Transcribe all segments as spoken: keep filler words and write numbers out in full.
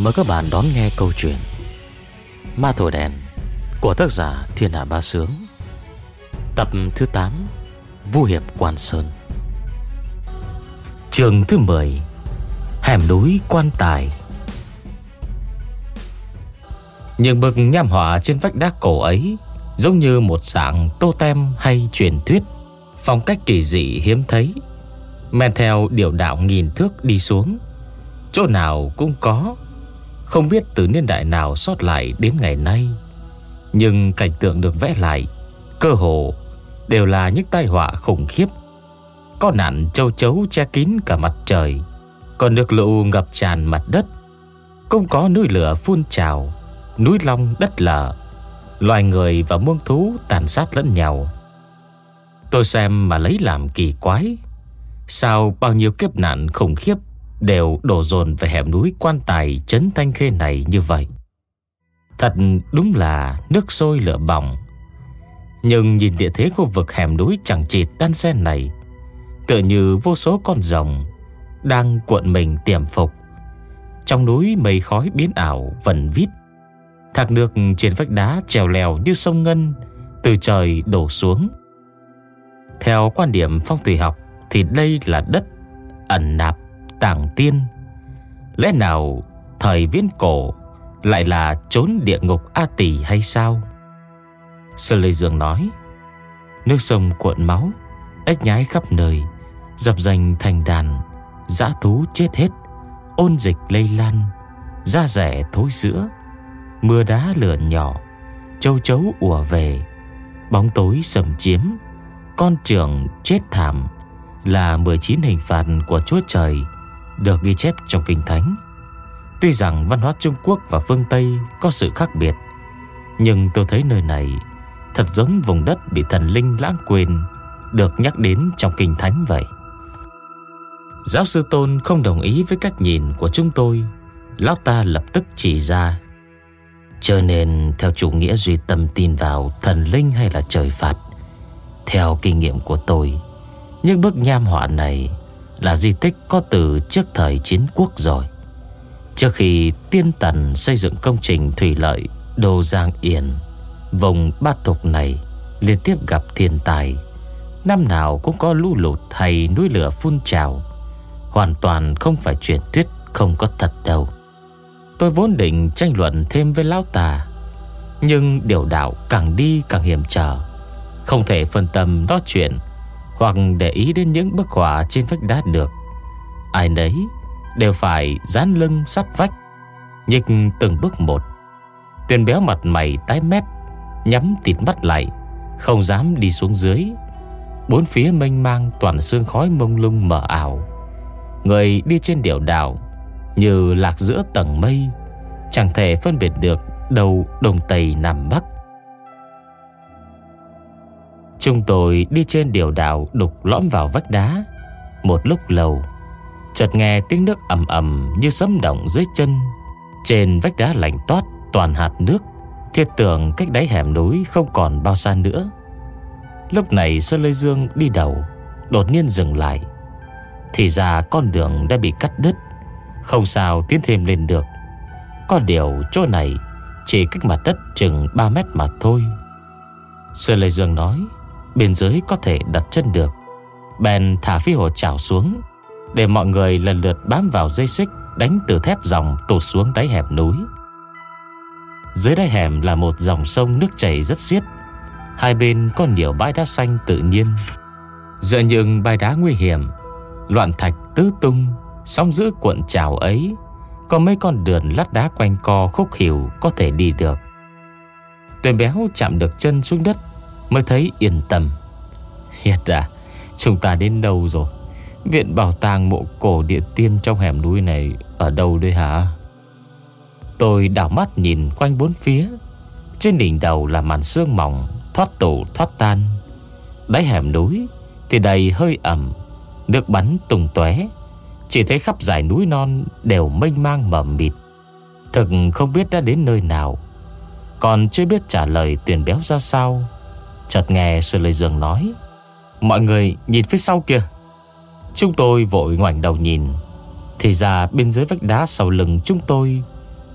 Mời các bạn đón nghe câu chuyện Ma Thổi Đèn của tác giả Thiên Hạ Bá Sướng, tập thứ tám, Vu Hiệp Quan Sơn. Chương thứ mười, Hẻm núi Quan Tài. Những bức nham họa trên vách đá cổ ấy giống như một dạng tô tem hay truyền thuyết, phong cách kỳ dị hiếm thấy. Men theo điệu đạo nghìn thước đi xuống, chỗ nào cũng có, không biết từ niên đại nào sót lại đến ngày nay. Nhưng cảnh tượng được vẽ lại cơ hồ đều là những tai họa khủng khiếp. Có nạn châu chấu che kín cả mặt trời, còn nước lũ ngập tràn mặt đất. Cũng có núi lửa phun trào, núi long đất lở, loài người và muông thú tàn sát lẫn nhau. Tôi xem mà lấy làm kỳ quái, sao bao nhiêu kiếp nạn khủng khiếp đều đổ dồn về hẻm núi Quan Tài trấn Thanh Khê này như vậy. Thật đúng là nước sôi lửa bỏng. Nhưng nhìn địa thế khu vực hẻm núi chẳng chịt đan xen này, tựa như vô số con rồng đang cuộn mình tiềm phục. Trong núi mây khói biến ảo vần vít, thác nước trên vách đá trèo lèo như sông ngân từ trời đổ xuống. Theo quan điểm phong thủy học thì đây là đất ẩn nạp tàng tiên. Lẽ nào thời viễn cổ lại là chốn địa ngục A Tỳ hay sao? Sơn Lê Dương nói, nước sông cuộn máu, ếch nhái khắp nơi, dập dành thành đàn, dã thú chết hết, ôn dịch lây lan, da rẻ thối rữa, mưa đá lửa nhỏ, châu chấu ùa về, bóng tối xâm chiếm, con trưởng chết thảm là mười chín hình phạt của Chúa Trời được ghi chép trong Kinh Thánh. Tuy rằng văn hóa Trung Quốc và phương Tây có sự khác biệt, nhưng tôi thấy nơi này thật giống vùng đất bị thần linh lãng quên được nhắc đến trong Kinh Thánh vậy. Giáo sư Tôn không đồng ý với cách nhìn của chúng tôi. Lão ta lập tức chỉ ra, cho nên theo chủ nghĩa duy tâm tin vào thần linh hay là trời phạt, theo kinh nghiệm của tôi, những bức nham họa này là di tích có từ trước thời chiến quốc rồi. Trước khi Tiên Tần xây dựng công trình thủy lợi Đô Giang Yên, vùng Ba Thục này liên tiếp gặp thiên tai, năm nào cũng có lũ lụt hay núi lửa phun trào. Hoàn toàn không phải truyền thuyết, không có thật đâu. Tôi vốn định tranh luận thêm với lão ta, nhưng điều đạo càng đi càng hiểm trở, không thể phân tâm nói chuyện hoặc để ý đến những bức họa trên vách đá được. Ai nấy đều phải dán lưng sát vách, nhích từng bước một. Tuyền béo mặt mày tái mét, nhắm tịt mắt lại, không dám đi xuống dưới. Bốn phía mênh mang toàn sương khói mông lung mờ ảo. Người đi trên điệu đảo như lạc giữa tầng mây, chẳng thể phân biệt được đâu đông tây nam bắc. Chúng tôi đi trên điệu đảo đục lõm vào vách đá. Một lúc lâu, chợt nghe tiếng nước ầm ầm như sấm động dưới chân. Trên vách đá lạnh toát toàn hạt nước, thiết tưởng cách đáy hẻm núi không còn bao xa nữa. Lúc này Sơn Lê Dương đi đầu đột nhiên dừng lại. Thì ra con đường đã bị cắt đứt, không sao tiến thêm lên được. Có điều chỗ này chỉ cách mặt đất chừng ba mét mà thôi. Sơn Lê Dương nói bên dưới có thể đặt chân được, bèn thả phi hồ chảo xuống để mọi người lần lượt bám vào dây xích đánh từ thép dòng tụt xuống đáy hẻm núi. Dưới đáy hẻm là một dòng sông nước chảy rất xiết, hai bên có nhiều bãi đá xanh tự nhiên. Giữa những bãi đá nguy hiểm, loạn thạch tứ tung, sóng dữ cuộn trào ấy, có mấy con đường lát đá quanh co khúc khỉu có thể đi được. Tuyền béo chạm được chân xuống đất mới thấy yên tâm. Thiệt à, chúng ta đến đâu rồi? Viện bảo tàng mộ cổ địa tiên trong hẻm núi này ở đâu đây hả? Tôi đảo mắt nhìn quanh bốn phía. Trên đỉnh đầu là màn sương mỏng thoát tổ thoát tan. Đáy hẻm núi thì đầy hơi ẩm, nước bắn tung tóe. Chỉ thấy khắp dải núi non đều mênh mang mờ mịt. Thực không biết đã đến nơi nào, còn chưa biết trả lời Tuyền béo ra sao, chợt nghe Sơn Lê Dương nói, mọi người nhìn phía sau kìa. Chúng tôi vội ngoảnh đầu nhìn. Thì ra bên dưới vách đá sau lưng chúng tôi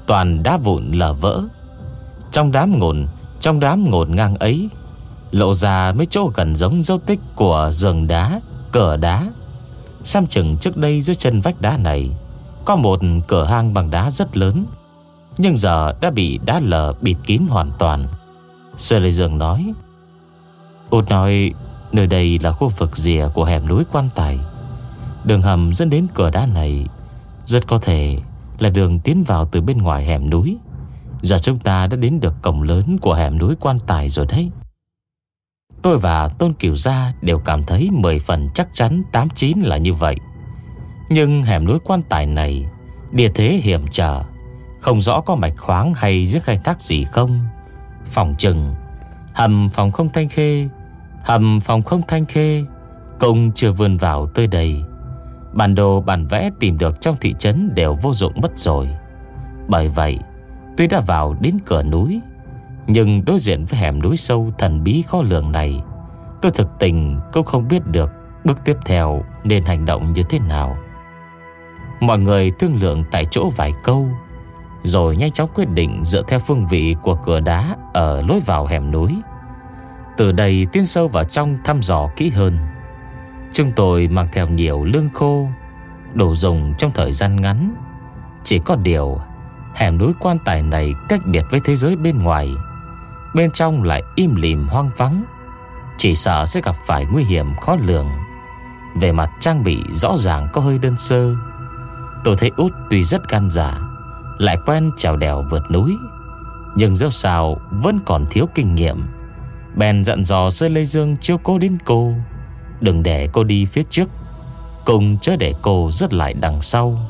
toàn đá vụn lở vỡ. Trong đám ngổn Trong đám ngổn ngang ấy lộ ra mấy chỗ gần giống dấu tích của giường đá, cửa đá. Xem chừng trước đây dưới chân vách đá này có một cửa hang bằng đá rất lớn, nhưng giờ đã bị đá lở bịt kín hoàn toàn. Sơ Lê Dương nói: Út nói nơi đây là khu vực rìa của hẻm núi Quan Tài. Đường hầm dẫn đến cửa đá này rất có thể là đường tiến vào từ bên ngoài hẻm núi. Giờ chúng ta đã đến được cổng lớn của hẻm núi Quan Tài rồi đấy. Tôi và Tôn Cửu Gia đều cảm thấy mười phần chắc chắn tám chín là như vậy. Nhưng hẻm núi Quan Tài này địa thế hiểm trở, không rõ có mạch khoáng hay giếng khai thác gì không. Phòng chừng hầm phòng không Thanh Khê Hầm phòng không Thanh Khê cũng chưa vươn vào tới đây. Bản đồ bản vẽ tìm được trong thị trấn đều vô dụng mất rồi. Bởi vậy tuy đã vào đến cửa núi, nhưng đối diện với hẻm núi sâu thần bí khó lường này, tôi thực tình cũng không biết được bước tiếp theo nên hành động như thế nào. Mọi người thương lượng tại chỗ vài câu, rồi nhanh chóng quyết định dựa theo phương vị của cửa đá ở lối vào hẻm núi. Từ đây tiến sâu vào trong thăm dò kỹ hơn. Chúng tôi mang theo nhiều lương khô, đồ dùng trong thời gian ngắn. Chỉ có điều hẻm núi Quan Tài này cách biệt với thế giới bên ngoài, bên trong lại im lìm hoang vắng, chỉ sợ sẽ gặp phải nguy hiểm khó lường. Về mặt trang bị rõ ràng có hơi đơn sơ. Tôi thấy Út tuy rất gan dạ, lại quen trèo đèo vượt núi, nhưng dẫu sao vẫn còn thiếu kinh nghiệm. Bèn dặn dò Sơ Lê Dương chiếu cố đến cô, đừng để cô đi phía trước, cùng chớ để cô rớt lại đằng sau.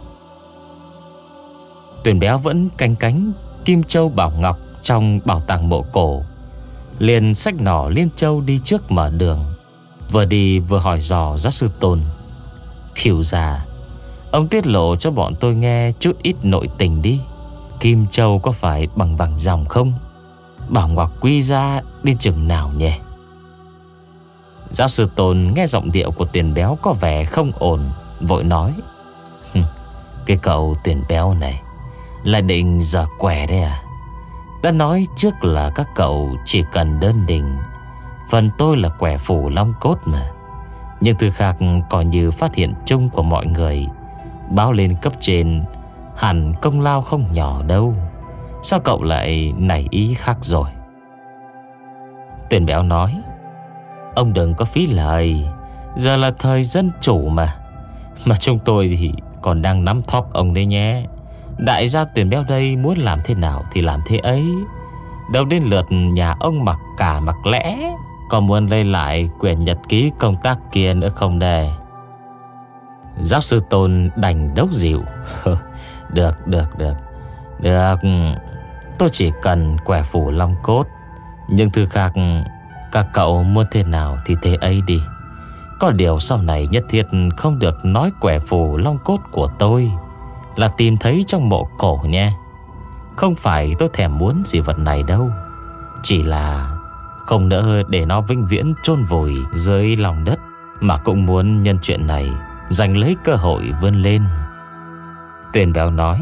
Tuyền Béo vẫn canh cánh kim châu bảo ngọc trong bảo tàng mộ cổ, liền xách nỏ Liên Châu đi trước mở đường. Vừa đi vừa hỏi dò giáo sư Tôn: Khỉu già, ông tiết lộ cho bọn tôi nghe chút ít nội tình đi. Kim châu có phải bằng vàng ròng không? Bảo ngọc quy ra đi chừng nào nhỉ? Giáo sư Tôn nghe giọng điệu của Tuyền Béo có vẻ không ổn, vội nói: Cái cậu Tuyền Béo này lại định giở quẻ đấy à? Đã nói trước là các cậu chỉ cần đơn đình, phần tôi là quẻ phủ long cốt mà. Nhưng thứ khác coi như phát hiện chung của mọi người, báo lên cấp trên, hẳn công lao không nhỏ đâu. Sao cậu lại nảy ý khác rồi? Tuyền Béo nói: Ông đừng có phí lời, giờ là thời dân chủ mà. Mà chúng tôi thì còn đang nắm thóp ông đấy nhé. Đại gia Tuyền Béo đây muốn làm thế nào thì làm thế ấy. Đâu đến lượt nhà ông mặc cả mặc lẽ còn muốn lấy lại quyển nhật ký công tác kia nữa không đây? Giáo sư Tôn đành đốc dịu: Được, được, được, được. Tôi chỉ cần quẻ phủ long cốt, nhưng thứ khác các cậu muốn thế nào thì thế ấy đi. Có điều sau này nhất thiết không được nói quẻ phủ long cốt của tôi là tìm thấy trong mộ cổ nha. Không phải tôi thèm muốn gì vật này đâu, chỉ là không nỡ để nó vĩnh viễn chôn vùi dưới lòng đất, mà cũng muốn nhân chuyện này giành lấy cơ hội vươn lên. Tuyền Béo nói: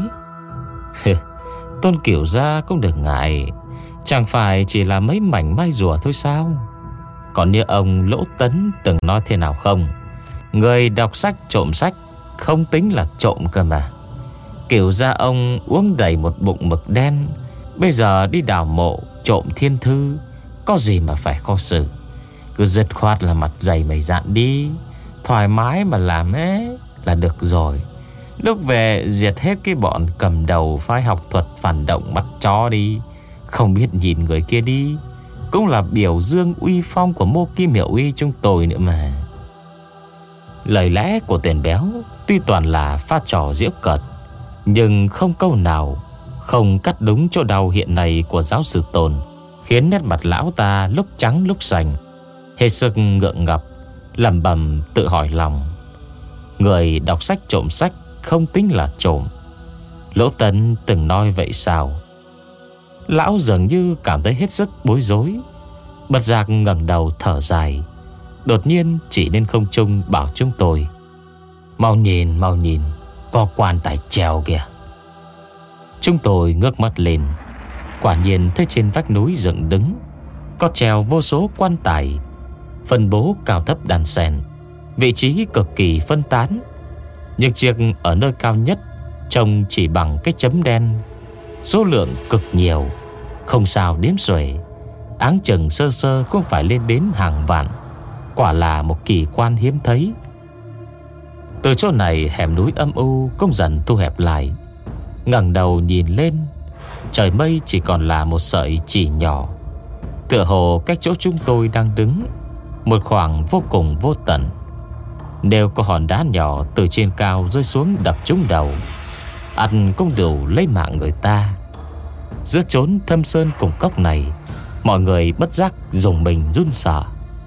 Tôn Cửu Gia cũng đừng ngại, chẳng phải chỉ là mấy mảnh mai rùa thôi sao? Còn như ông Lỗ Tấn từng nói thế nào không? Người đọc sách trộm sách không tính là trộm cơ mà. Cửu gia ông uống đầy một bụng mực đen, bây giờ đi đào mộ trộm thiên thư, có gì mà phải khó xử. Cứ dứt khoát là mặt dày mày dạn đi, thoải mái mà làm ấy là được rồi. Lúc về diệt hết cái bọn cầm đầu phái học thuật phản động bắt chó đi. Không biết nhìn người kia đi, cũng là biểu dương uy phong của Mô Kim Hiệu Uy chúng tôi nữa mà. Lời lẽ của Tuyền Béo tuy toàn là pha trò giễu cợt, nhưng không câu nào không cắt đúng chỗ đau hiện nay của giáo sư Tôn, khiến nét mặt lão ta lúc trắng lúc xanh, hết sức ngượng ngập, lẩm bẩm tự hỏi lòng: người đọc sách trộm sách không tính là trộm. Lỗ Tấn từng nói vậy sao? Lão dường như cảm thấy hết sức bối rối, bật giác ngẩng đầu thở dài, đột nhiên chỉ lên không trung bảo chúng tôi: Mau nhìn, mau nhìn, có quan tài treo kìa. Chúng tôi ngước mắt lên, quả nhiên thấy trên vách núi dựng đứng có treo vô số quan tài, phân bố cao thấp đan xen, vị trí cực kỳ phân tán. Nhưng chiếc ở nơi cao nhất trông chỉ bằng cái chấm đen, số lượng cực nhiều, không sao đếm xuể, áng chừng sơ sơ cũng phải lên đến hàng vạn. Quả là một kỳ quan hiếm thấy. Từ chỗ này hẻm núi âm u cũng dần thu hẹp lại. Ngẩng đầu nhìn lên, trời mây chỉ còn là một sợi chỉ nhỏ, tựa hồ cách chỗ chúng tôi đang đứng một khoảng vô cùng vô tận. Đều có hòn đá nhỏ từ trên cao rơi xuống đập trúng đầu, ăn cũng đủ lấy mạng người ta. Giữa chốn thâm sơn cùng cốc này, mọi người bất giác dùng mình run sợ.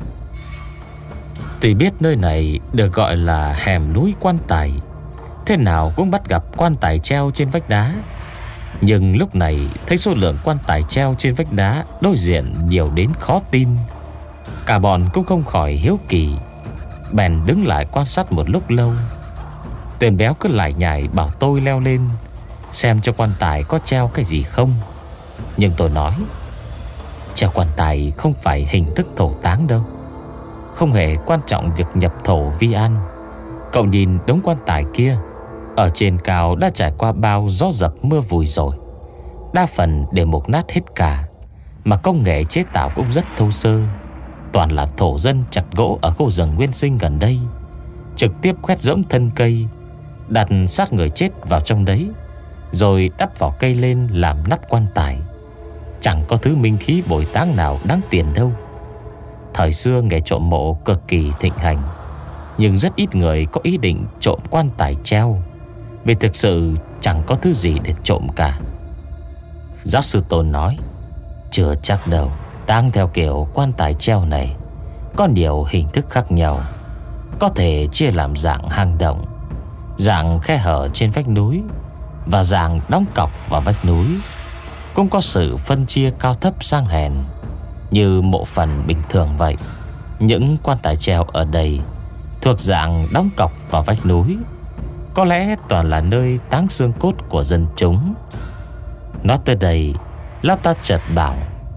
Tuy biết nơi này được gọi là hẻm núi quan tài, thế nào cũng bắt gặp quan tài treo trên vách đá. Nhưng lúc này thấy số lượng quan tài treo trên vách đá đối diện nhiều đến khó tin. Cả bọn cũng không khỏi hiếu kỳ, bèn đứng lại quan sát một lúc lâu. Tuyền béo cứ lải nhải bảo tôi leo lên xem cho quan tài có treo cái gì không. Nhưng tôi nói, treo quan tài không phải hình thức thổ táng đâu, không hề quan trọng việc nhập thổ vi an. Cậu nhìn đống quan tài kia, ở trên cao đã trải qua bao gió dập mưa vùi rồi, đa phần đều mục nát hết cả, mà công nghệ chế tạo cũng rất thô sơ. Toàn là thổ dân chặt gỗ ở khu rừng nguyên sinh gần đây, trực tiếp khoét rỗng thân cây, đặt sát người chết vào trong đấy, rồi đắp vỏ cây lên làm nắp quan tài. Chẳng có thứ minh khí bồi táng nào đáng tiền đâu. Thời xưa nghề trộm mộ cực kỳ thịnh hành, nhưng rất ít người có ý định trộm quan tài treo, vì thực sự chẳng có thứ gì để trộm cả. Giáo sư Tôn nói, chưa chắc đâu. Táng theo kiểu quan tài treo này có nhiều hình thức khác nhau, có thể chia làm dạng hang động, dạng khe hở trên vách núi và dạng đóng cọc vào vách núi. Cũng có sự phân chia cao thấp sang hèn như mộ phần bình thường vậy. Những quan tài treo ở đây thuộc dạng đóng cọc vào vách núi, có lẽ toàn là nơi táng xương cốt của dân chúng. Nói tới đây, lão ta chợt bảo,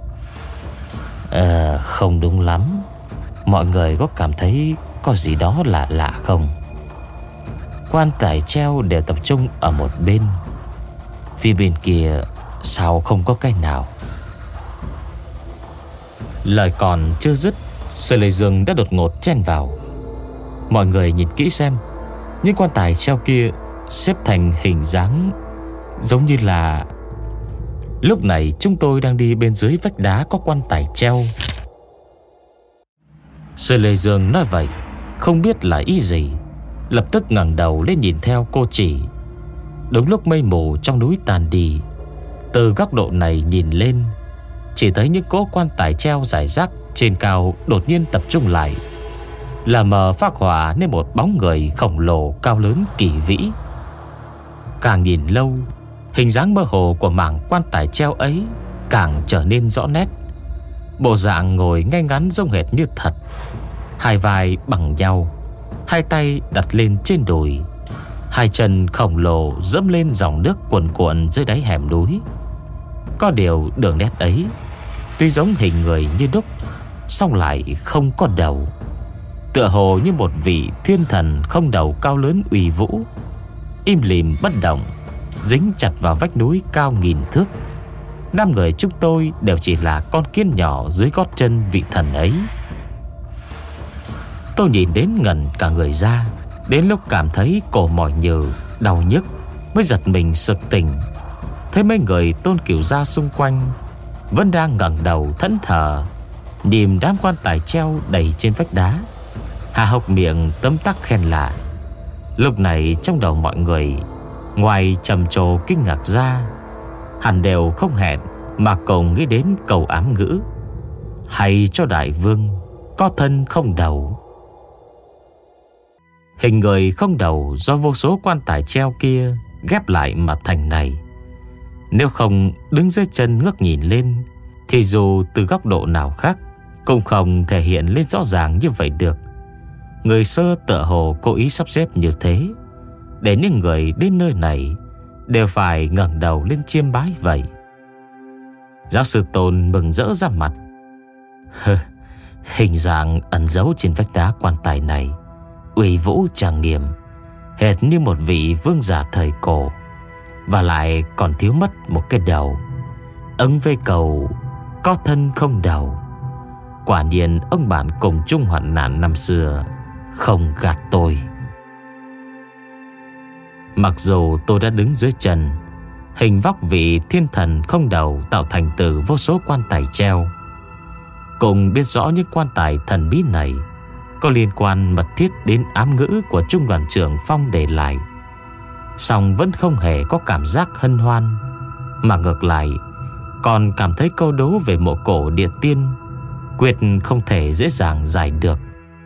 Ờ không đúng lắm. Mọi người có cảm thấy có gì đó lạ lạ không? Quan tài treo đều tập trung ở một bên, phía bên kia sao không có cái nào? Lời còn chưa dứt, Sở Lệ Dương đã đột ngột chen vào. Mọi người nhìn kỹ xem, những quan tài treo kia xếp thành hình dáng giống như là... Lúc này chúng tôi đang đi bên dưới vách đá có quan tài treo. Sở Lệ Dương nói vậy không biết là ý gì, lập tức ngẩng đầu lên nhìn theo cô chỉ. Đúng lúc mây mù trong núi tàn đi, từ góc độ này nhìn lên, chỉ thấy những cỗ quan tài treo rải rác trên cao đột nhiên tập trung lại, là mờ phác họa nên một bóng người khổng lồ cao lớn kỳ vĩ. Càng nhìn lâu, hình dáng mơ hồ của mảng quan tài treo ấy càng trở nên rõ nét. Bộ dạng ngồi ngay ngắn giống hệt như thật, hai vai bằng nhau, hai tay đặt lên trên đùi, hai chân khổng lồ dẫm lên dòng nước cuồn cuộn dưới đáy hẻm núi. Có điều đường nét ấy tuy giống hình người như đúc, song lại không có đầu, tựa hồ như một vị thiên thần không đầu cao lớn uy vũ, im lìm bất động, dính chặt vào vách núi cao nghìn thước. Năm người chúng tôi đều chỉ là con kiến nhỏ dưới gót chân vị thần ấy. Tôi nhìn đến ngẩn cả người ra, đến lúc cảm thấy cổ mỏi nhừ, đau nhức mới giật mình sực tỉnh. Thấy mấy người Tôn Cửu Gia xung quanh vẫn đang ngẩng đầu thẫn thờ nhìn đám quan tài treo đầy trên vách đá, hà hộc miệng tấm tắc khen lạ. Lúc này trong đầu mọi người, ngoài trầm trồ kinh ngạc ra, hẳn đều không hẹn mà cùng nghĩ đến câu ám ngữ: hay cho đại vương có thân không đầu. Hình người không đầu do vô số quan tài treo kia ghép lại mà thành này. Nếu không đứng dưới chân ngước nhìn lên, thì dù từ góc độ nào khác cũng không thể hiện lên rõ ràng như vậy được. Người xưa tựa hồ cố ý sắp xếp như thế để những người đến nơi này đều phải ngẩng đầu lên chiêm bái vậy. Giáo sư Tôn mừng rỡ ra mặt. Hừ, hình dạng ẩn giấu trên vách đá quan tài này uy vũ trang nghiêm, hệt như một vị vương giả thời cổ, và lại còn thiếu mất một cái đầu. Ứng với cầu có thân không đầu. Quả nhiên ông bạn cùng chung hoạn nạn năm xưa không gạt tôi. Mặc dù tôi đã đứng dưới chân hình vóc vị thiên thần không đầu tạo thành từ vô số quan tài treo, cùng biết rõ những quan tài thần bí này có liên quan mật thiết đến ám ngữ của trung đoàn trưởng Phong để lại, song vẫn không hề có cảm giác hân hoan, mà ngược lại còn cảm thấy câu đố về mộ cổ địa tiên quyết không thể dễ dàng giải được.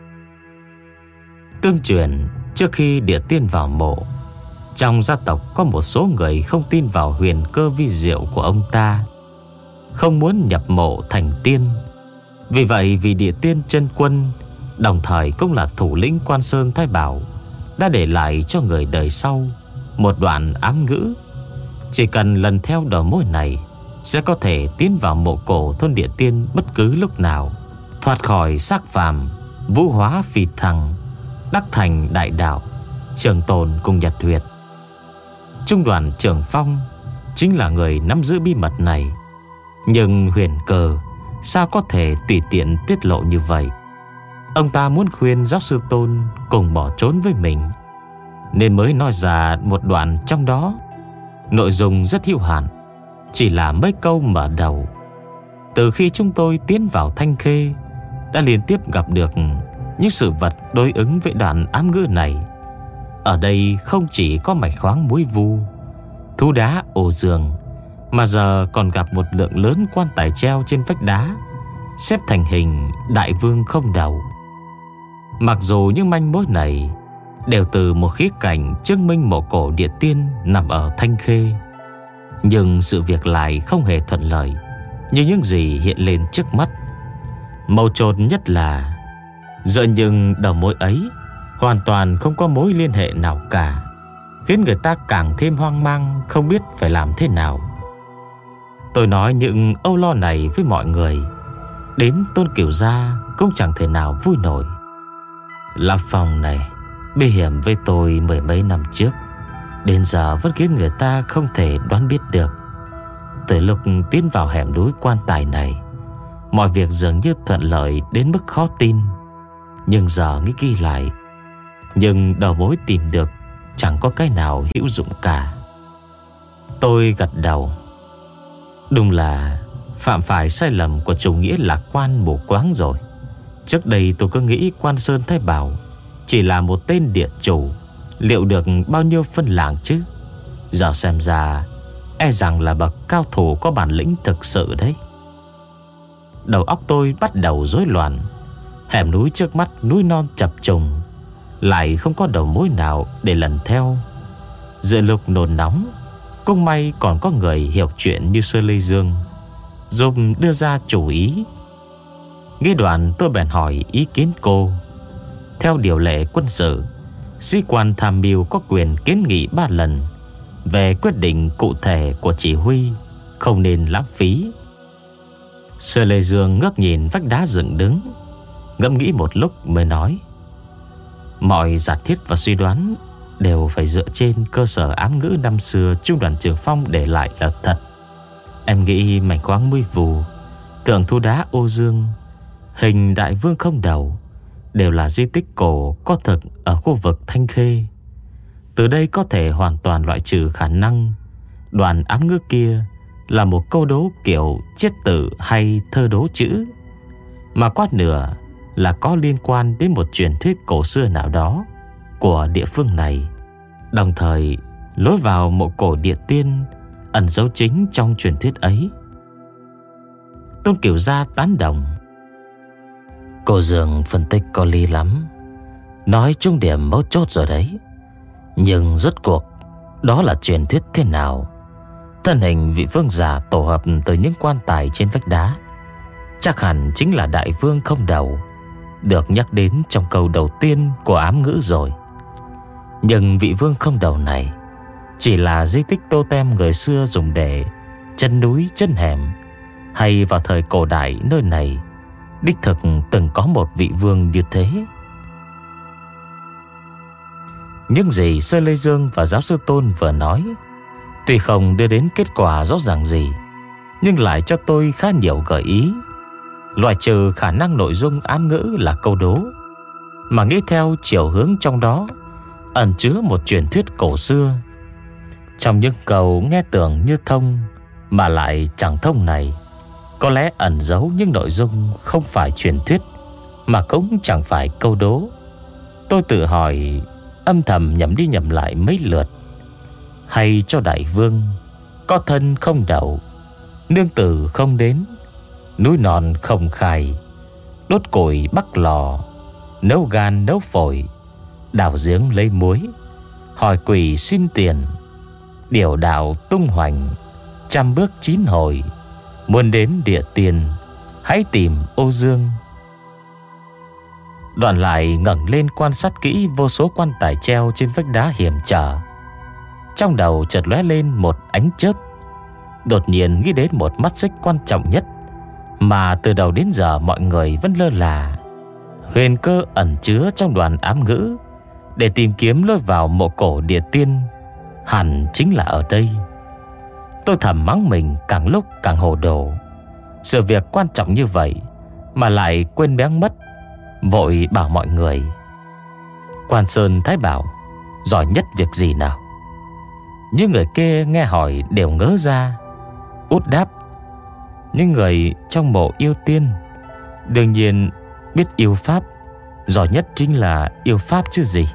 Tương truyền trước khi địa tiên vào mộ, trong gia tộc có một số người không tin vào huyền cơ vi diệu của ông ta, không muốn nhập mộ thành tiên. Vì vậy vị địa tiên chân quân, đồng thời cũng là thủ lĩnh Quan Sơn Thái Bảo, đã để lại cho người đời sau một đoạn ám ngữ: chỉ cần lần theo đầu mối này sẽ có thể tiến vào mộ cổ thôn địa tiên bất cứ lúc nào, thoát khỏi xác phàm, vũ hóa phi thăng, đắc thành đại đạo, trường tồn cùng nhật huyệt. Trung đoàn trưởng Phong chính là người nắm giữ bí mật này, nhưng huyền cơ sao có thể tùy tiện tiết lộ như vậy? Ông ta muốn khuyên giáo sư Tôn cùng bỏ trốn với mình, nên mới nói ra một đoạn trong đó. Nội dung rất hữu hạn, chỉ là mấy câu mở đầu. Từ khi chúng tôi tiến vào Thanh Khê, đã liên tiếp gặp được những sự vật đối ứng với đoạn ám ngữ này. Ở đây không chỉ có mạch khoáng muối vu, thú đá ổ giường, mà giờ còn gặp một lượng lớn quan tài treo trên vách đá, xếp thành hình đại vương không đầu. Mặc dù những manh mối này đều từ một khía cạnh chứng minh mộ cổ địa tiên nằm ở Thanh Khê, nhưng sự việc lại không hề thuận lợi như những gì hiện lên trước mắt. Mấu chốt nhất là dựa những đầu mối ấy hoàn toàn không có mối liên hệ nào cả, khiến người ta càng thêm hoang mang, không biết phải làm thế nào. Tôi nói những âu lo này với mọi người, đến Tôn Cửu gia cũng chẳng thể nào vui nổi. Lập phòng này bí hiểm với tôi mười mấy năm trước, đến giờ vẫn khiến người ta không thể đoán biết được. Từ lúc tiến vào hẻm núi quan tài này, mọi việc dường như thuận lợi đến mức khó tin. Nhưng giờ nghĩ kỹ lại, nhưng đầu mối tìm được chẳng có cái nào hữu dụng cả. Tôi gật đầu. Đúng là phạm phải sai lầm của chủ nghĩa lạc quan mù quáng rồi. Trước đây tôi cứ nghĩ Quan Sơn Thái Bảo chỉ là một tên địa chủ, liệu được bao nhiêu phân làng chứ. Giờ xem ra e rằng là bậc cao thủ có bản lĩnh thực sự đấy. Đầu óc tôi bắt đầu rối loạn. Hẻm núi trước mắt núi non chập trùng, lại không có đầu mối nào để lần theo. Giữa lúc nôn nóng, cũng may còn có người hiểu chuyện như Sơ Lê Dương giúp đưa ra chủ ý. Nghe đoạn tôi bèn hỏi ý kiến cô. Theo điều lệ quân sự, sĩ quan tham mưu có quyền kiến nghị ba lần về quyết định cụ thể của chỉ huy, không nên lãng phí. Sơ Lê Dương ngước nhìn vách đá dựng đứng, ngẫm nghĩ một lúc mới nói: mọi giả thiết và suy đoán đều phải dựa trên cơ sở ám ngữ năm xưa Trung đoàn trưởng Phong để lại là thật. Em nghĩ mảnh khoáng mươi vù, tượng thú đá ô dương, hình đại vương không đầu đều là di tích cổ có thực ở khu vực Thanh Khê. Từ đây có thể hoàn toàn loại trừ khả năng đoạn ám ngữ kia là một câu đố kiểu chiết tự hay thơ đố chữ, mà quát nửa là có liên quan đến một truyền thuyết cổ xưa nào đó của địa phương này. Đồng thời lối vào mộ cổ địa tiên ẩn dấu chính trong truyền thuyết ấy. Tôn Cửu gia tán đồng: cô Dương phân tích có lý lắm, nói chung điểm mấu chốt rồi đấy. Nhưng rốt cuộc đó là truyền thuyết thế nào? Thân hình vị vương giả tổ hợp từ những quan tài trên vách đá chắc hẳn chính là đại vương không đầu được nhắc đến trong câu đầu tiên của ám ngữ rồi. Nhưng vị vương không đầu này chỉ là di tích totem người xưa dùng để chân núi chân hẻm, hay vào thời cổ đại nơi này đích thực từng có một vị vương như thế? Những gì Sơ Lê Dương và giáo sư Tôn vừa nói tuy không đưa đến kết quả rõ ràng gì, nhưng lại cho tôi khá nhiều gợi ý. Loại trừ khả năng nội dung ám ngữ là câu đố, mà nghĩ theo chiều hướng trong đó ẩn chứa một truyền thuyết cổ xưa. Trong những câu nghe tưởng như thông mà lại chẳng thông này, có lẽ ẩn giấu những nội dung không phải truyền thuyết, mà cũng chẳng phải câu đố. Tôi tự hỏi, âm thầm nhẩm đi nhẩm lại mấy lượt. Hay cho đại vương có thân không đầu, nương tử không đến, núi non không khai, đốt củi bắc lò, nấu gan nấu phổi, đào giếng lấy muối, hỏi quỷ xin tiền, điều đạo tung hoành, trăm bước chín hồi, muốn đến địa tiền, hãy tìm ô dương. Đoạn lại ngẩng lên quan sát kỹ vô số quan tài treo trên vách đá hiểm trở. Trong đầu chợt lóe lên một ánh chớp, đột nhiên nghĩ đến một mắt xích quan trọng nhất mà từ đầu đến giờ mọi người vẫn lơ là. Huyền cơ ẩn chứa trong đoàn ám ngữ để tìm kiếm lối vào mộ cổ địa tiên hẳn chính là ở đây. Tôi thầm mắng mình càng lúc càng hồ đồ. Sự việc quan trọng như vậy mà lại quên béng mất, vội bảo mọi người: Quan Sơn Thái Bảo giỏi nhất việc gì nào? Những người kia nghe hỏi đều ngớ ra. Út đáp: những người trong mộ yêu tiên đương nhiên biết yêu pháp, giỏi nhất chính là yêu pháp chứ gì.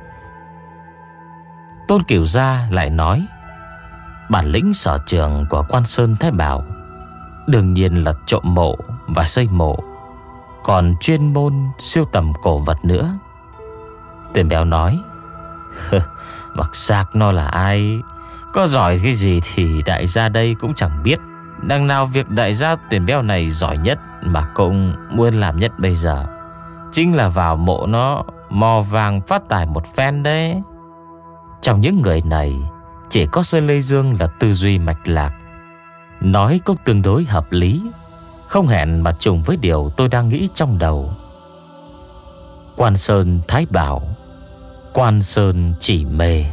Tôn Cửu Gia lại nói: bản lĩnh sở trường của Quan Sơn Thái Bảo đương nhiên là trộm mộ và xây mộ, còn chuyên môn siêu tầm cổ vật nữa. Tuyển Béo nói: mặc xác nó là ai, có giỏi cái gì thì đại gia đây cũng chẳng biết. Đằng nào việc đại gia Tuyển Béo này giỏi nhất mà cũng muốn làm nhất bây giờ chính là vào mộ nó mò vàng phát tài một phen đấy. Trong những người này, chỉ có Sơ Lê Dương là tư duy mạch lạc, nói cũng tương đối hợp lý, không hẹn mà trùng với điều tôi đang nghĩ trong đầu. Quan Sơn Thái Bảo, Quan Sơn chỉ mê.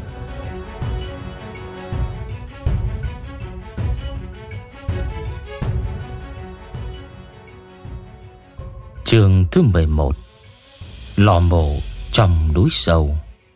Chương thứ mười một: lò mộ trong núi sâu.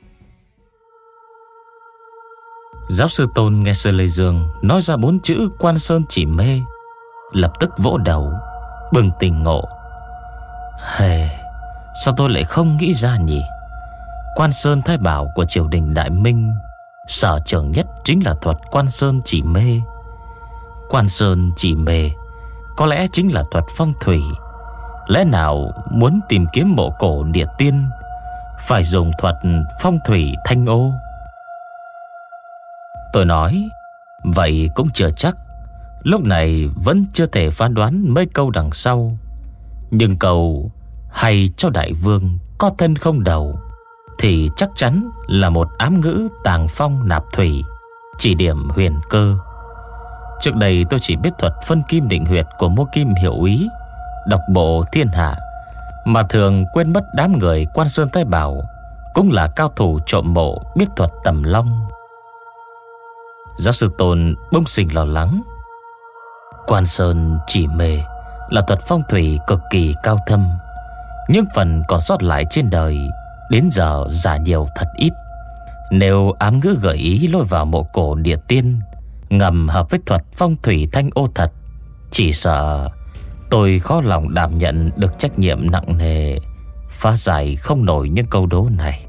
Giáo sư Tôn nghe Sơ Lê Dương nói ra bốn chữ Quan Sơn chỉ mê, lập tức vỗ đầu, bừng tỉnh ngộ. Hề, sao tôi lại không nghĩ ra nhỉ? Quan Sơn Thái Bảo của triều đình Đại Minh sở trường nhất chính là thuật Quan Sơn chỉ mê. Quan Sơn chỉ mê có lẽ chính là thuật phong thủy. Lẽ nào muốn tìm kiếm mộ cổ địa tiên phải dùng thuật phong thủy thanh ô? Tôi nói: vậy cũng chưa chắc. Lúc này vẫn chưa thể phán đoán mấy câu đằng sau. Nhưng câu hay cho đại vương có thân không đầu thì chắc chắn là một ám ngữ tàng phong nạp thủy, chỉ điểm huyền cơ. Trước đây tôi chỉ biết thuật phân kim định huyệt của Mô Kim Hiệu Úy, độc bộ thiên hạ, mà thường quên mất đám người Quan Sơn Thái Bảo cũng là cao thủ trộm mộ, biết thuật tầm long. Giáo sư Tôn bỗng sinh lo lắng. Quan Sơn chỉ mê là thuật phong thủy cực kỳ cao thâm, nhưng phần còn sót lại trên đời đến giờ giả nhiều thật ít. Nếu ám ngữ gợi ý lôi vào mộ cổ địa tiên ngầm hợp với thuật phong thủy thanh ô thật, chỉ sợ tôi khó lòng đảm nhận được trách nhiệm nặng nề phá giải không nổi những câu đố này.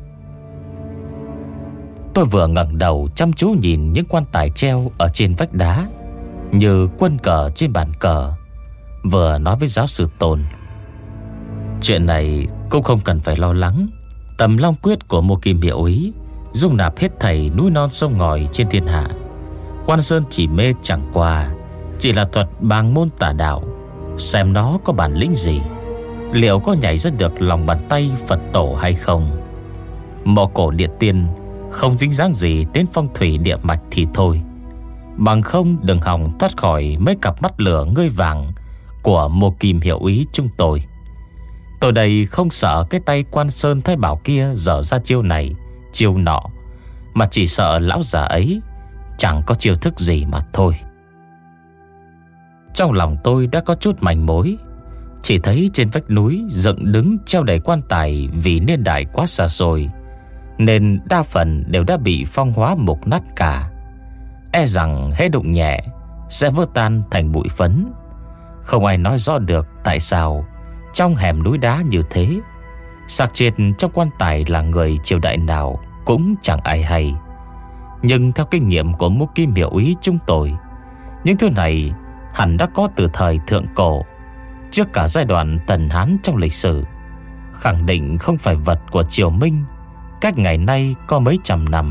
Tôi vừa ngẩng đầu chăm chú nhìn những quan tài treo ở trên vách đá như quân cờ trên bàn cờ, vừa nói với giáo sư Tôn: chuyện này cũng không cần phải lo lắng. Tầm long quyết của Mô Kim Hiệu Úy dung nạp hết thảy núi non sông ngòi trên thiên hạ. Quan Sơn chỉ mê chẳng qua chỉ là thuật bàng môn tà đạo, xem nó có bản lĩnh gì, liệu có nhảy ra được lòng bàn tay Phật tổ hay không. Mộ cổ địa tiên không dính dáng gì đến phong thủy địa mạch thì thôi, bằng không đừng hòng thoát khỏi mấy cặp mắt lửa ngơi vàng của Mộ Kim hiệu úy chúng tôi. Tôi đây không sợ cái tay Quan Sơn Thái Bảo kia dở ra chiêu này chiêu nọ, mà chỉ sợ lão già ấy chẳng có chiêu thức gì mà thôi. Trong lòng tôi đã có chút manh mối. Chỉ thấy trên vách núi dựng đứng treo đầy quan tài vì niên đại quá xa xôi, nên đa phần đều đã bị phong hóa mục nát cả. E rằng hễ đụng nhẹ sẽ vỡ tan thành bụi phấn. Không ai nói rõ được tại sao trong hẻm núi đá như thế, xác chết trong quan tài là người triều đại nào cũng chẳng ai hay. Nhưng theo kinh nghiệm của Mộ Kim hiệu úy chúng tôi, những thứ này hẳn đã có từ thời thượng cổ, trước cả giai đoạn Tần Hán trong lịch sử. Khẳng định không phải vật của triều Minh, cách ngày nay có mấy trăm năm.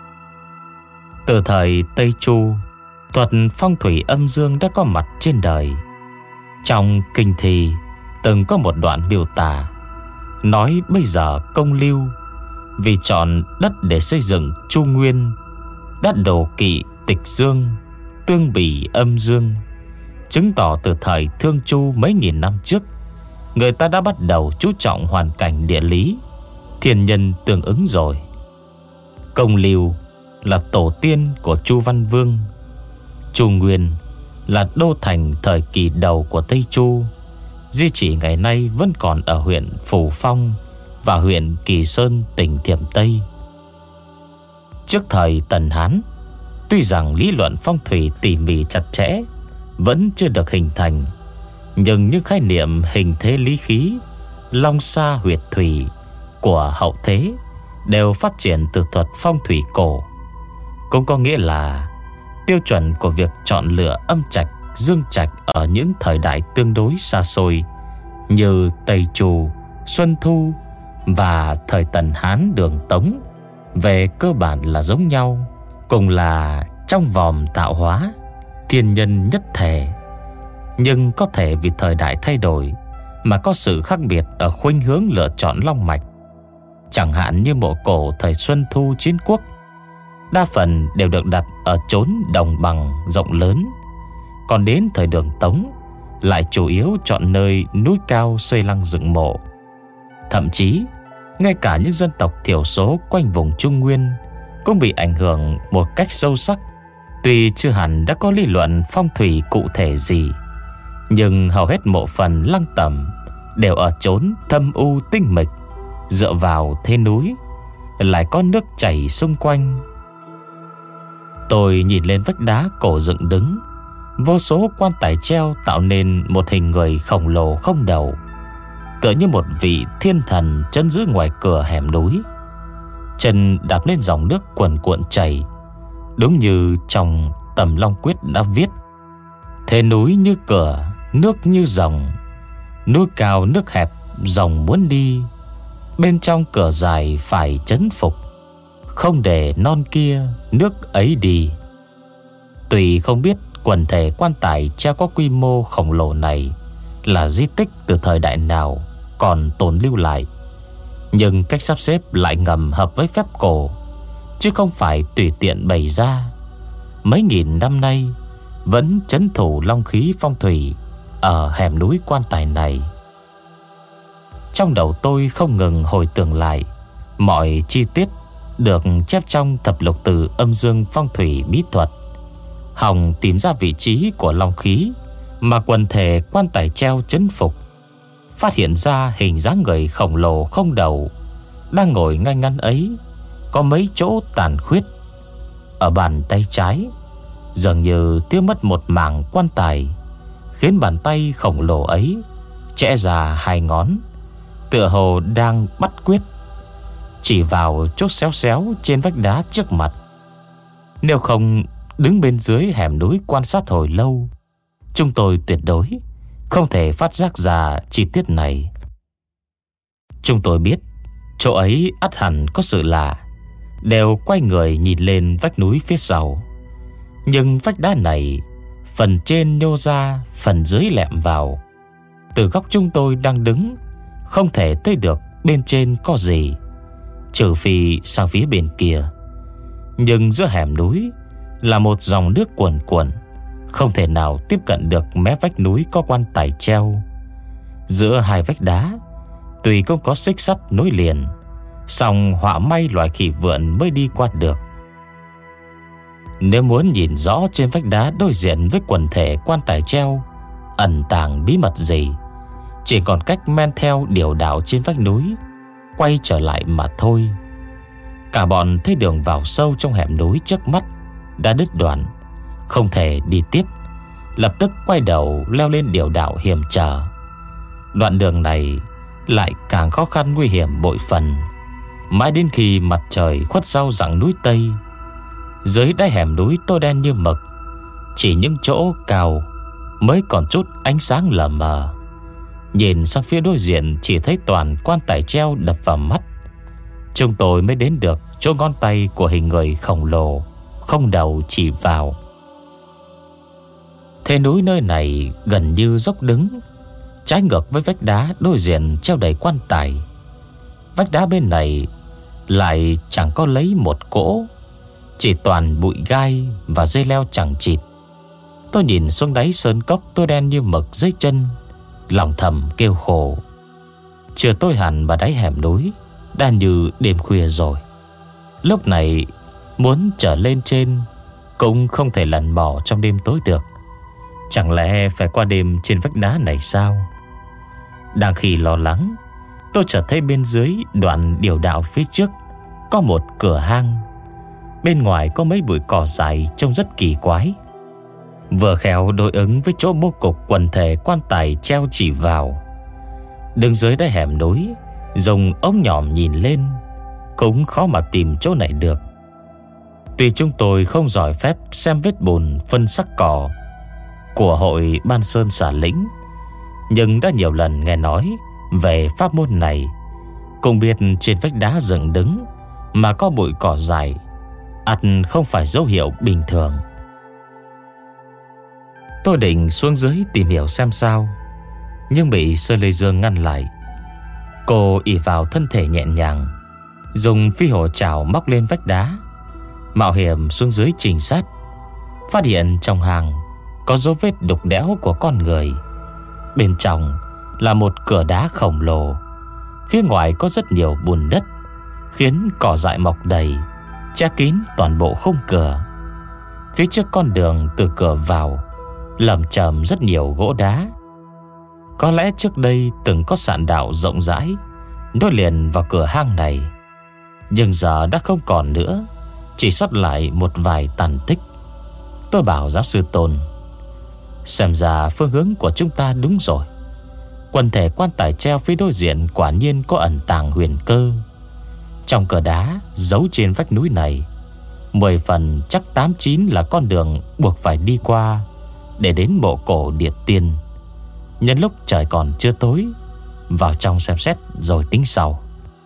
Từ thời Tây Chu, thuật phong thủy âm dương đã có mặt trên đời. Trong kinh thi từng có một đoạn miêu tả nói bây giờ Công Lưu vì chọn đất để xây dựng Chu Nguyên, đã đổ kỵ tịch dương, tương bỉ âm dương, chứng tỏ từ thời Thương Chu mấy nghìn năm trước, người ta đã bắt đầu chú trọng hoàn cảnh địa lý, thiên nhân tương ứng rồi. Công Lưu là tổ tiên của Chu Văn Vương. Chu Nguyên là đô thành thời kỳ đầu của Tây Chu, di chỉ ngày nay vẫn còn ở huyện Phù Phong và huyện Kỳ Sơn, tỉnh Thiểm Tây. Trước thời Tần Hán, tuy rằng lý luận phong thủy tỉ mỉ chặt chẽ vẫn chưa được hình thành, nhưng những khái niệm hình thế lý khí, long sa huyệt thủy của hậu thế đều phát triển từ thuật phong thủy cổ. Cũng có nghĩa là tiêu chuẩn của việc chọn lựa âm trạch, dương trạch ở những thời đại tương đối xa xôi như Tây Chu, Xuân Thu và thời Tần Hán Đường Tống về cơ bản là giống nhau, cùng là trong vòm tạo hóa, thiên nhân nhất thể. Nhưng có thể vì thời đại thay đổi mà có sự khác biệt ở khuynh hướng lựa chọn long mạch. Chẳng hạn như mộ cổ thời Xuân Thu Chiến Quốc, đa phần đều được đặt ở chốn đồng bằng rộng lớn. Còn đến thời Đường Tống lại chủ yếu chọn nơi núi cao xây lăng dựng mộ. Thậm chí ngay cả những dân tộc thiểu số quanh vùng Trung Nguyên cũng bị ảnh hưởng một cách sâu sắc. Tuy chưa hẳn đã có lý luận phong thủy cụ thể gì, nhưng hầu hết mộ phần lăng tẩm đều ở chốn thâm u tinh mịch, dựa vào thế núi, lại có nước chảy xung quanh. Tôi nhìn lên vách đá cổ dựng đứng, vô số quan tài treo tạo nên một hình người khổng lồ không đầu, tựa như một vị thiên thần trấn giữ ngoài cửa hẻm núi. Chân đạp lên dòng nước cuồn cuộn chảy, đúng như trong Tầm Long Quyết đã viết: thế núi như cửa, nước như dòng, núi cao nước hẹp, dòng muốn đi, bên trong cửa dài phải trấn phục, không để non kia nước ấy đi. Tuy không biết quần thể quan tài treo có quy mô khổng lồ này là di tích từ thời đại nào còn tồn lưu lại, nhưng cách sắp xếp lại ngầm hợp với phép cổ, chứ không phải tùy tiện bày ra. Mấy nghìn năm nay vẫn trấn thủ long khí phong thủy ở hẻm núi quan tài này. Trong đầu tôi không ngừng hồi tưởng lại mọi chi tiết được chép trong thập lục từ âm dương phong thủy bí thuật, hòng tìm ra vị trí của long khí mà quần thể quan tài treo trấn phục. Phát hiện ra hình dáng người khổng lồ không đầu đang ngồi ngay ngắn ấy có mấy chỗ tàn khuyết. Ở bàn tay trái dường như thiếu mất một mảng quan tài, khiến bàn tay khổng lồ ấy chẽ ra hai ngón, tựa hồ đang bắt quyết, chỉ vào chỗ xéo xéo trên vách đá trước mặt. Nếu không đứng bên dưới hẻm núi quan sát hồi lâu, chúng tôi tuyệt đối không thể phát giác ra chi tiết này. Chúng tôi biết chỗ ấy ắt hẳn có sự lạ, đều quay người nhìn lên vách núi phía sau. Nhưng vách đá này, phần trên nhô ra, phần dưới lẹm vào. Từ góc chúng tôi đang đứng, không thể thấy được bên trên có gì, trừ phi sang phía bên kia Nhưng giữa hẻm núi là một dòng nước cuồn cuộn, không thể nào tiếp cận được mé vách núi có quan tài treo. Giữa hai vách đá tuy không có xích sắt nối liền, song họa may loài khỉ vượn mới đi qua được. Nếu muốn nhìn rõ trên vách đá đối diện với quần thể quan tài treo ẩn tàng bí mật gì, chỉ còn cách men theo điểu đảo trên vách núi quay trở lại mà thôi. Cả bọn thấy đường vào sâu trong hẻm núi trước mắt đã đứt đoạn, không thể đi tiếp, lập tức quay đầu leo lên điểu đảo hiểm trở. Đoạn đường này lại càng khó khăn nguy hiểm bội phần, mãi đến khi mặt trời khuất sau rặng núi Tây. Dưới đáy hẻm núi tối đen như mực, chỉ những chỗ cao mới còn chút ánh sáng lờ mờ. Nhìn sang phía đối diện chỉ thấy toàn quan tài treo đập vào mắt. Chúng tôi mới đến được chỗ ngón tay của hình người khổng lồ không đầu chỉ vào. Thế núi nơi này gần như dốc đứng, trái ngược với vách đá đối diện treo đầy quan tài. Vách đá bên này lại chẳng có lấy một cỗ, chỉ toàn bụi gai và dây leo chẳng chịt. Tôi nhìn xuống đáy sơn cốc tối đen như mực dưới chân, lòng thầm kêu khổ. Chưa tối hẳn và đáy hẻm núi đã như đêm khuya rồi. Lúc này muốn trở lên trên cũng không thể lần mò trong đêm tối được. Chẳng lẽ phải qua đêm trên vách đá này sao? Đang khi lo lắng, tôi chợt thấy bên dưới đoạn điểu đạo phía trước có một cửa hang. Bên ngoài có mấy bụi cỏ dài trông rất kỳ quái, vừa khéo đối ứng với chỗ bố cục quần thể quan tài treo chỉ vào. Đứng dưới đáy hẻm núi, dùng ống nhòm nhìn lên cũng khó mà tìm chỗ này được. Tuy chúng tôi không giỏi phép xem vết bùn phân sắc cỏ của hội Ban Sơn Xà Lĩnh, nhưng đã nhiều lần nghe nói về pháp môn này, cũng biết trên vách đá dựng đứng mà có bụi cỏ dài ắt không phải dấu hiệu bình thường. Tôi định xuống dưới tìm hiểu xem sao, nhưng bị Sơ Lê Dương ngăn lại. Cô ỷ vào thân thể nhẹ nhàng, dùng phi hổ chảo móc lên vách đá, mạo hiểm xuống dưới trình sát. Phát hiện trong hang có dấu vết đục đẽo của con người. Bên trong là một cửa đá khổng lồ, phía ngoài có rất nhiều bùn đất, khiến cỏ dại mọc đầy, che kín toàn bộ khung cửa. Phía trước con đường từ cửa vào lởm chởm rất nhiều gỗ đá. Có lẽ trước đây từng có sạn đạo rộng rãi nối liền vào cửa hang này, nhưng giờ đã không còn nữa, chỉ sót lại một vài tàn tích. Tôi bảo giáo sư Tôn, xem ra phương hướng của chúng ta đúng rồi. Quần thể quan tài treo phía đối diện quả nhiên có ẩn tàng huyền cơ. Trong cửa đá giấu trên vách núi này, mười phần chắc tám chín là con đường buộc phải đi qua để đến mộ cổ Điệt Tiên. Nhân lúc trời còn chưa tối, vào trong xem xét rồi tính sau.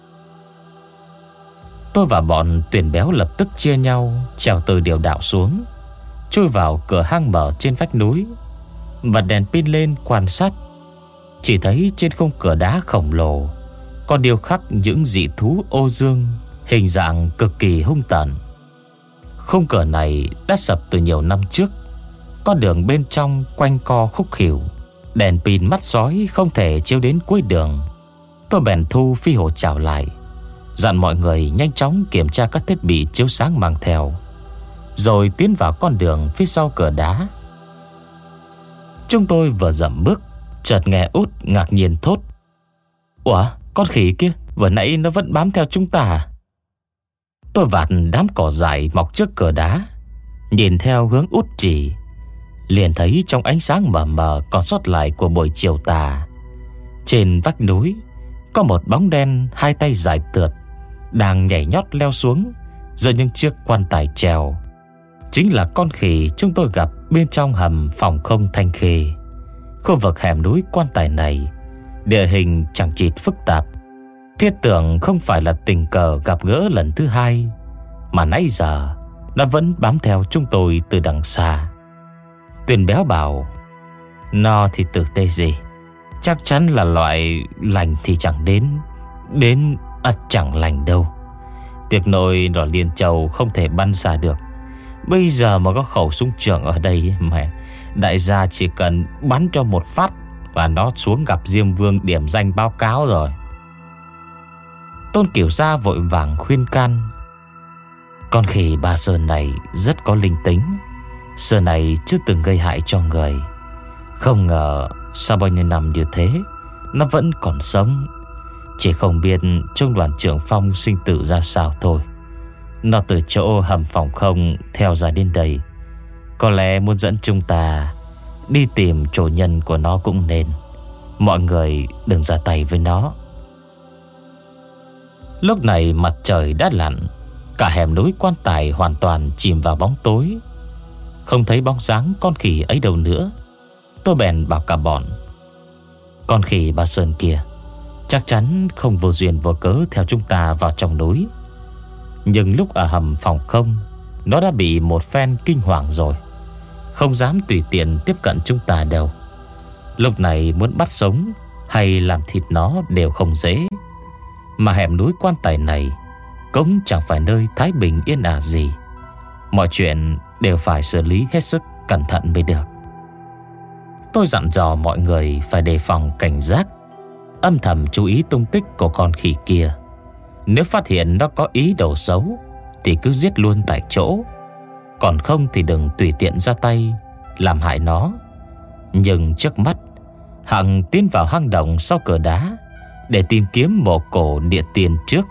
Tôi và bọn Tuyển Béo lập tức chia nhau trèo từ điểu đạo xuống, chui vào cửa hang mở trên vách núi, bật đèn pin lên quan sát. Chỉ thấy trên khung cửa đá khổng lồ có điêu khắc những dị thú ô dương, hình dạng cực kỳ hung tợn. Khung cửa này đã sập từ nhiều năm trước, có đường bên trong quanh co khúc khỉu, đèn pin mắt sói không thể chiếu đến cuối đường. Tôi bèn thu phi hổ chảo lại, dặn mọi người nhanh chóng kiểm tra các thiết bị chiếu sáng mang theo, rồi tiến vào con đường phía sau cửa đá. Chúng tôi vừa dậm bước, chợt nghe Út ngạc nhiên thốt: "Ủa, con khỉ kia vừa nãy nó vẫn bám theo chúng ta à?" Tôi vạt đám cỏ dại mọc trước cửa đá, nhìn theo hướng Út chỉ, liền thấy trong ánh sáng mờ mờ còn sót lại của buổi chiều tà, trên vách núi có một bóng đen hai tay dài tượt đang nhảy nhót leo xuống giữa những chiếc quan tài treo. Chính là con khỉ chúng tôi gặp bên trong hầm phòng không Thanh Khê. Khu vực hẻm núi quan tài này địa hình chẳng chịt phức tạp, thiết tưởng không phải là tình cờ gặp gỡ lần thứ hai, mà nãy giờ nó vẫn bám theo chúng tôi từ đằng xa. Tuyển Béo bảo: "Nó thì tử tê gì, chắc chắn là loại lành thì chẳng đến, đến à chẳng lành đâu. Tiệc nồi đỏ Liên Châu không thể bắn xa được. Bây giờ mà có khẩu súng trường ở đây mẹ, đại gia chỉ cần bắn cho một phát và nó xuống gặp Diêm Vương điểm danh báo cáo rồi. Tôn Kiểu Gia vội vàng khuyên can: con khỉ Ba Sơn này rất có linh tính, xưa này chưa từng gây hại cho người. Không ngờ sau bao nhiêu năm như thế nó vẫn còn sống. Chỉ không biết trung đoàn trưởng Phong sinh tử ra sao thôi. Nó từ chỗ hầm phòng không theo ra đến đây, có lẽ muốn dẫn chúng ta đi tìm chủ nhân của nó cũng nên. Mọi người đừng ra tay với nó. Lúc này mặt trời đã lặn, cả hẻm núi Quan Tài hoàn toàn chìm vào bóng tối, không thấy bóng dáng con khỉ ấy đâu nữa. Tôi bèn bảo cả bọn: con khỉ Ba Sơn kia chắc chắn không vô duyên vô cớ theo chúng ta vào trong núi. Nhưng lúc ở hầm phòng không, nó đã bị một phen kinh hoàng rồi, không dám tùy tiện tiếp cận chúng ta đâu. Lúc này muốn bắt sống hay làm thịt nó đều không dễ. Mà hẻm núi Quan Tài này cũng chẳng phải nơi thái bình yên ả gì. Mọi chuyện đều phải xử lý hết sức cẩn thận mới được. Tôi dặn dò mọi người phải đề phòng cảnh giác, âm thầm chú ý tung tích của con khỉ kia. Nếu phát hiện nó có ý đồ xấu thì cứ giết luôn tại chỗ, còn không thì đừng tùy tiện ra tay làm hại nó. Nhưng trước mắt Hằng tiến vào hang động sau cửa đá để tìm kiếm mộ cổ địa tiên trước.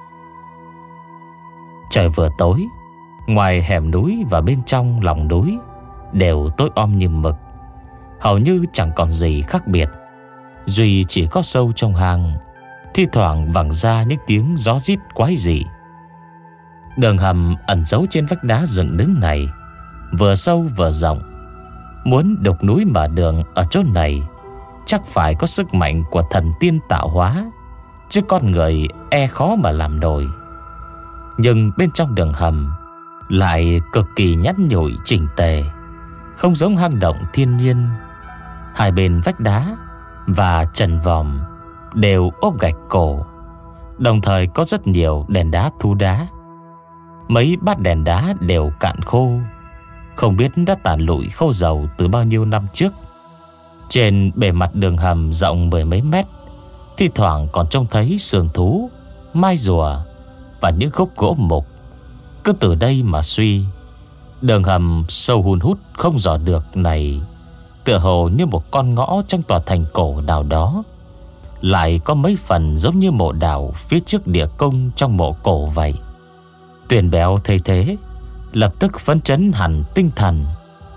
Trời vừa tối, ngoài hẻm núi và bên trong lòng núi đều tối om như mực, hầu như chẳng còn gì khác biệt. Duy chỉ có sâu trong hang thi thoảng vẳng ra những tiếng gió rít quái dị. Đường hầm ẩn giấu trên vách đá dựng đứng này vừa sâu vừa rộng. Muốn đục núi mở đường ở chỗ này chắc phải có sức mạnh của thần tiên tạo hóa, chứ con người e khó mà làm nổi. Nhưng bên trong đường hầm lại cực kỳ nhẵn nhụi chỉnh tề, không giống hang động thiên nhiên. Hai bên vách đá và trần vòm đều ốp gạch cổ, đồng thời có rất nhiều đèn đá thu đá. Mấy bát đèn đá đều cạn khô, không biết đã tàn lụi khô dầu từ bao nhiêu năm trước. Trên bề mặt đường hầm rộng mười mấy mét, thi thoảng còn trông thấy sườn thú, mai rùa và những khúc gỗ mục. Cứ từ đây mà suy, đường hầm sâu hun hút không dò được này tựa hồ như một con ngõ trong tòa thành cổ nào đó, lại có mấy phần giống như mộ đào phía trước địa cung trong mộ cổ vậy. Tuyền Béo thấy thế lập tức phấn chấn hẳn tinh thần.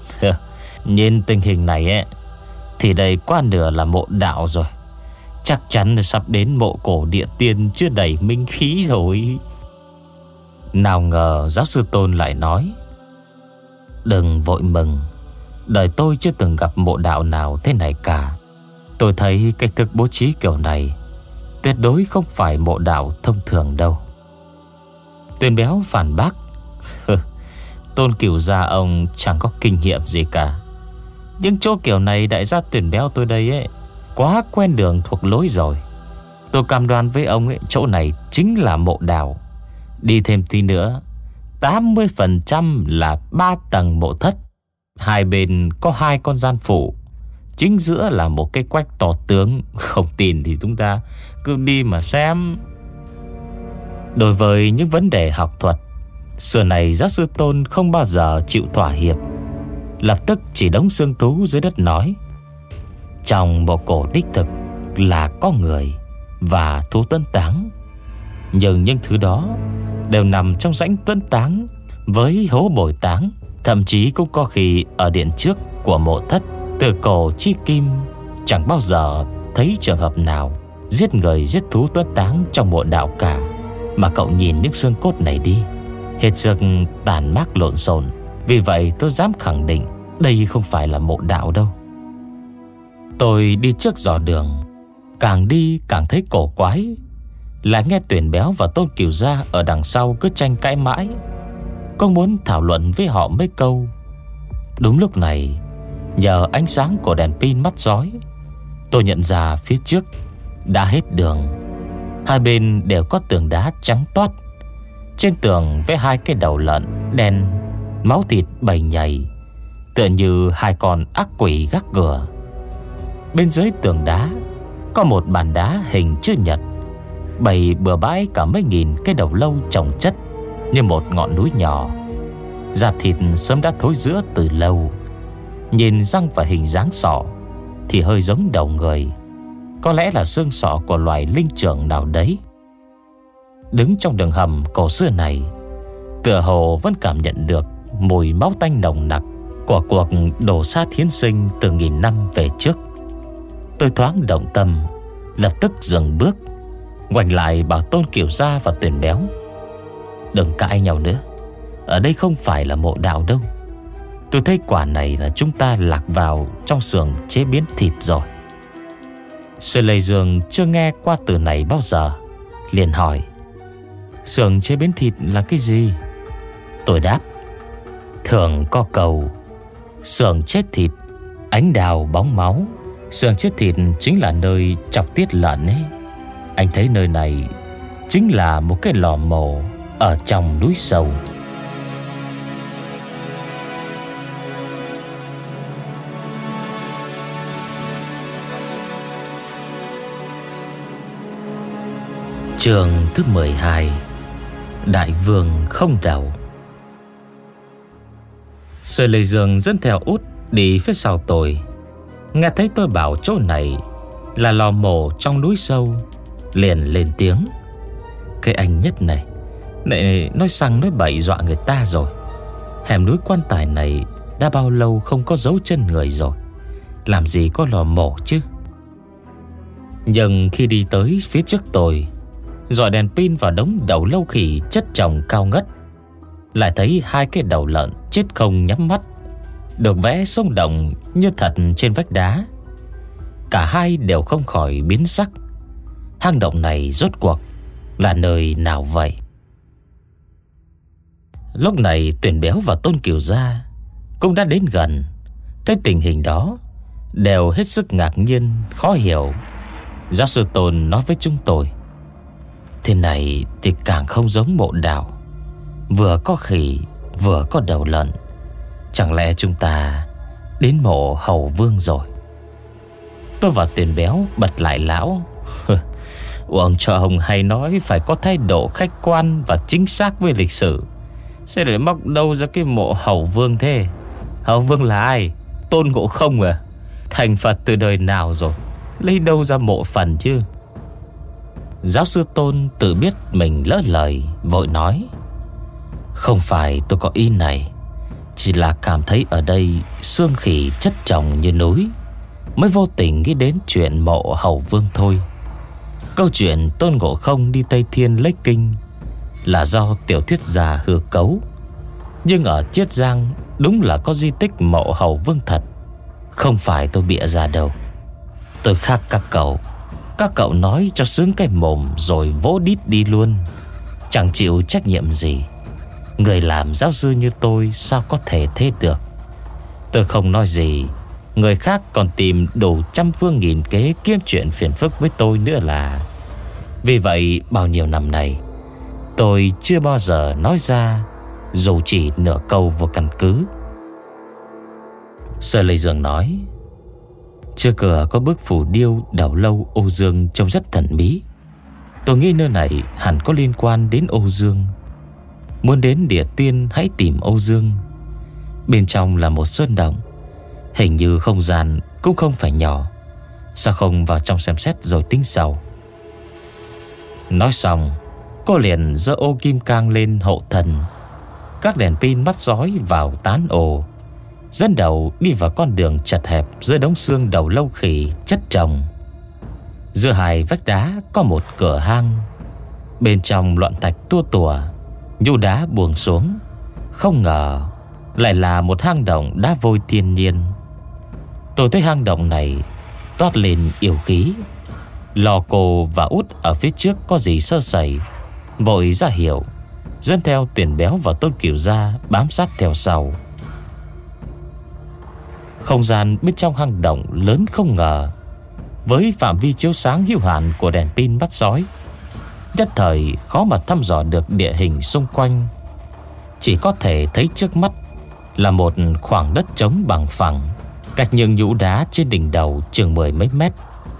Nhìn tình hình này ấy, thì đây qua nửa là mộ đạo rồi. Chắc chắn là sắp đến mộ cổ địa tiên chưa đầy minh khí rồi. Nào ngờ giáo sư Tôn lại nói: đừng vội mừng, đời tôi chưa từng gặp mộ đạo nào thế này cả. Tôi thấy cách thức bố trí kiểu này tuyệt đối không phải mộ đạo thông thường đâu. Tuyền Béo phản bác: Tôn Cửu gia ông chẳng có kinh nghiệm gì cả. Nhưng chỗ kiểu này đại gia Tuyền Béo tôi đây ấy quá quen đường thuộc lối rồi. Tôi cam đoan với ông ấy, chỗ này chính là mộ đạo. Đi thêm tí nữa, tám mươi phần trăm là ba tầng mộ thất. Hai bên có hai con gian phụ, chính giữa là một cái quách to tướng. Không tin thì chúng ta cứ đi mà xem. Đối với những vấn đề học thuật, xưa này giáo sư Tôn không bao giờ chịu thỏa hiệp. Lập tức chỉ đống xương thú dưới đất nói: trong mộ cổ đích thực là có người và thú tuấn táng, nhưng những thứ đó đều nằm trong rãnh tuấn táng với hố bồi táng. Thậm chí cũng có khi ở điện trước của mộ thất, từ cổ chí kim chẳng bao giờ thấy trường hợp nào giết người giết thú tuấn táng trong mộ đạo cả. Mà cậu nhìn những xương cốt này đi, hết sức tàn mác lộn xộn. Vì vậy tôi dám khẳng định đây không phải là mộ đạo đâu. Tôi đi trước dò đường, càng đi càng thấy cổ quái. Lại nghe Tuyền Béo và Tôn Cửu gia ở đằng sau cứ tranh cãi mãi. Con muốn thảo luận với họ mấy câu. Đúng lúc này, nhờ ánh sáng của đèn pin mắt rói, tôi nhận ra phía trước đã hết đường. Hai bên đều có tường đá trắng toát, Trên tường vẽ hai cái đầu lợn đen, máu thịt bầy nhầy, tựa như hai con ác quỷ gác cửa. Bên dưới tường đá có một bàn đá hình chữ nhật, bày bừa bãi cả mấy nghìn cái đầu lâu chồng chất như một ngọn núi nhỏ. Da thịt sớm đã thối rữa từ lâu, nhìn răng và hình dáng sọ thì hơi giống đầu người, có lẽ là xương sọ của loài linh trưởng nào đấy. Đứng trong đường hầm cổ xưa này, tựa hồ vẫn cảm nhận được mùi máu tanh nồng nặc của cuộc đổ sát hiến sinh từ nghìn năm về trước. Tôi thoáng động tâm, lập tức dừng bước, ngoảnh lại bảo Tôn Kiều Gia và Tuyền Béo: đừng cãi nhau nữa, ở đây không phải là mộ đạo đâu. Tôi thấy quả này là chúng ta lạc vào trong xưởng chế biến thịt rồi. Sư Lê Dương chưa nghe qua từ này bao giờ, liền hỏi: xưởng chế biến thịt là cái gì? Tôi đáp: thường có cầu xưởng chết thịt, ánh đào bóng máu. Xưởng chết thịt chính là nơi chọc tiết lợn ấy. Anh thấy nơi này chính là một cái lò mổ ở trong núi sâu. Chương thứ mười hai: Đại vương không đầu. Sư Lê Dương dẫn theo Út đi phía sau tôi. Nghe thấy tôi bảo chỗ này là lò mổ trong núi sâu, liền lên tiếng: cái anh Nhất này lại nói xăng nói bậy dọa người ta rồi. Hẻm núi Quan Tài này đã bao lâu không có dấu chân người rồi, làm gì có lò mổ chứ. Nhưng khi đi tới phía trước tôi, dọi đèn pin vào đống đầu lâu khỉ chất chồng cao ngất, lại thấy hai cái đầu lợn chết không nhắm mắt, được vẽ sống động như thật trên vách đá. Cả hai đều không khỏi biến sắc. Hang động này rốt cuộc là nơi nào vậy? Lúc này Tuyền Béo và Tôn Kiều Gia cũng đã đến gần. Thấy tình hình đó, đều hết sức ngạc nhiên, khó hiểu. Giáo sư Tôn nói với chúng tôi: thế này thì càng không giống mộ đạo, vừa có khỉ vừa có đầu lợn. Chẳng lẽ chúng ta đến mộ Hầu Vương rồi? Tôi và Tuyền Béo bật lại lão: ông cho ông hay nói phải có thái độ khách quan và chính xác với lịch sử, sẽ để móc đâu ra cái mộ Hầu Vương thế? Hầu Vương là ai? Tôn Ngộ Không à? Thành Phật từ đời nào rồi, lấy đâu ra mộ phần chứ? Giáo sư Tôn tự biết mình lỡ lời, vội nói: không phải tôi có ý này, chỉ là cảm thấy ở đây xương khỉ chất chồng như núi, mới vô tình nghĩ đến chuyện mộ Hầu Vương thôi. Câu chuyện Tôn Ngộ Không đi Tây Thiên lấy kinh là do tiểu thuyết gia hư cấu, nhưng ở Chiết Giang đúng là có di tích mộ Hầu Vương thật, không phải tôi bịa ra đâu. Tôi khác các cậu, các cậu nói cho sướng cái mồm rồi vỗ đít đi luôn, chẳng chịu trách nhiệm gì. Người làm giáo sư như tôi sao có thể thế được? Tôi không nói gì, người khác còn tìm đủ trăm phương nghìn kế kiếm chuyện phiền phức với tôi nữa là. Vì vậy bao nhiêu năm nay, tôi chưa bao giờ nói ra dù chỉ nửa câu vô căn cứ. Sở Lê Dương nói: trước cửa có bức phù điêu đầu lâu Âu Dương trông rất thần bí. Tôi nghĩ nơi này hẳn có liên quan đến Âu Dương. Muốn đến địa tiên hãy tìm Âu Dương. Bên trong là một sơn động, hình như không gian cũng không phải nhỏ. Sao không vào trong xem xét rồi tính sau? Nói xong, cô liền giơ ô kim cang lên hộ thần. Các đèn pin mắt dõi vào tán ồ, dẫn đầu đi vào con đường chật hẹp giữa đống xương đầu lâu khỉ chất chồng. Giữa hai vách đá có một cửa hang, bên trong loạn thạch tua tủa, nhu đá buông xuống. Không ngờ lại là một hang động đá vôi thiên nhiên. Tôi thấy hang động này toát lên yêu khí. Lò cô và Út ở phía trước có gì sơ sẩy, vội ra hiệu, dẫn theo Tuyền Béo và Tôn Kiều Gia bám sát theo sau. Không gian bên trong hang động lớn không ngờ, với phạm vi chiếu sáng hữu hạn của đèn pin bắt sói, nhất thời khó mà thăm dò được địa hình xung quanh. Chỉ có thể thấy trước mắt là một khoảng đất trống bằng phẳng, cách những nhũ đá trên đỉnh đầu chừng mười mấy mét.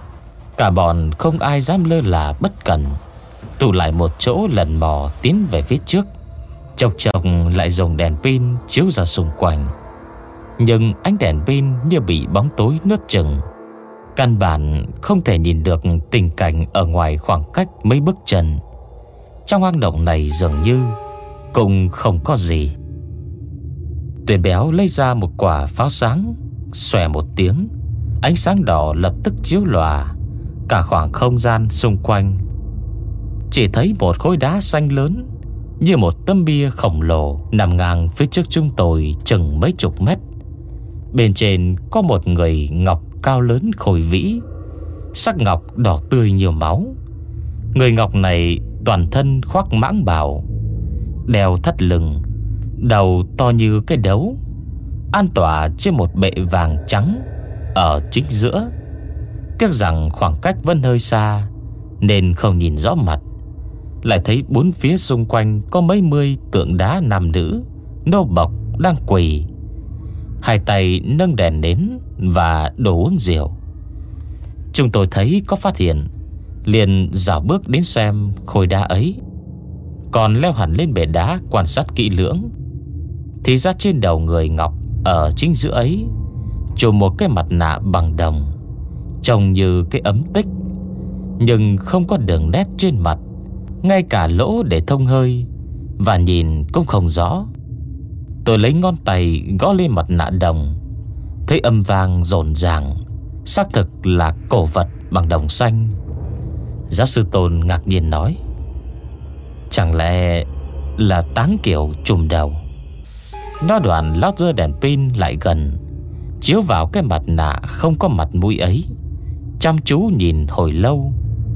Cả bọn không ai dám lơ là bất cẩn, tụ lại một chỗ lần mò tiến về phía trước. Chốc chốc lại dùng đèn pin chiếu ra xung quanh, nhưng ánh đèn pin như bị bóng tối nuốt chửng, căn bản không thể nhìn được tình cảnh ở ngoài khoảng cách mấy bước chân. Trong hang động này dường như cũng không có gì. Tuyền Béo lấy ra một quả pháo sáng, xòe một tiếng, ánh sáng đỏ lập tức chiếu lòa cả khoảng không gian xung quanh. Chỉ thấy một khối đá xanh lớn như một tấm bia khổng lồ nằm ngang phía trước chúng tôi chừng mấy chục mét. Bên trên có một người ngọc cao lớn khôi vĩ, sắc ngọc đỏ tươi nhiều máu. Người ngọc này toàn thân khoác mãng bào, đeo thắt lưng, đầu to như cái đấu, an tọa trên một bệ vàng trắng ở chính giữa. Tiếc rằng khoảng cách vẫn hơi xa nên không nhìn rõ mặt. Lại thấy bốn phía xung quanh có mấy mươi tượng đá nam nữ nô bộc đang quỳ, hai tay nâng đèn nến và đồ uống rượu. Chúng tôi thấy có phát hiện, liền dạo bước đến xem khối đá ấy. Còn leo hẳn lên bệ đá quan sát kỹ lưỡng, thì ra trên đầu người ngọc ở chính giữa ấy chùm một cái mặt nạ bằng đồng, trông như cái ấm tích, nhưng không có đường nét trên mặt, ngay cả lỗ để thông hơi, và nhìn cũng không rõ. Tôi lấy ngón tay gõ lên mặt nạ đồng, thấy âm vang rộn ràng, xác thực là cổ vật bằng đồng xanh. Giáo sư Tôn ngạc nhiên nói: chẳng lẽ là táng kiểu trùm đầu? Nó đoạn lót rơi đèn pin lại gần, chiếu vào cái mặt nạ không có mặt mũi ấy, chăm chú nhìn hồi lâu.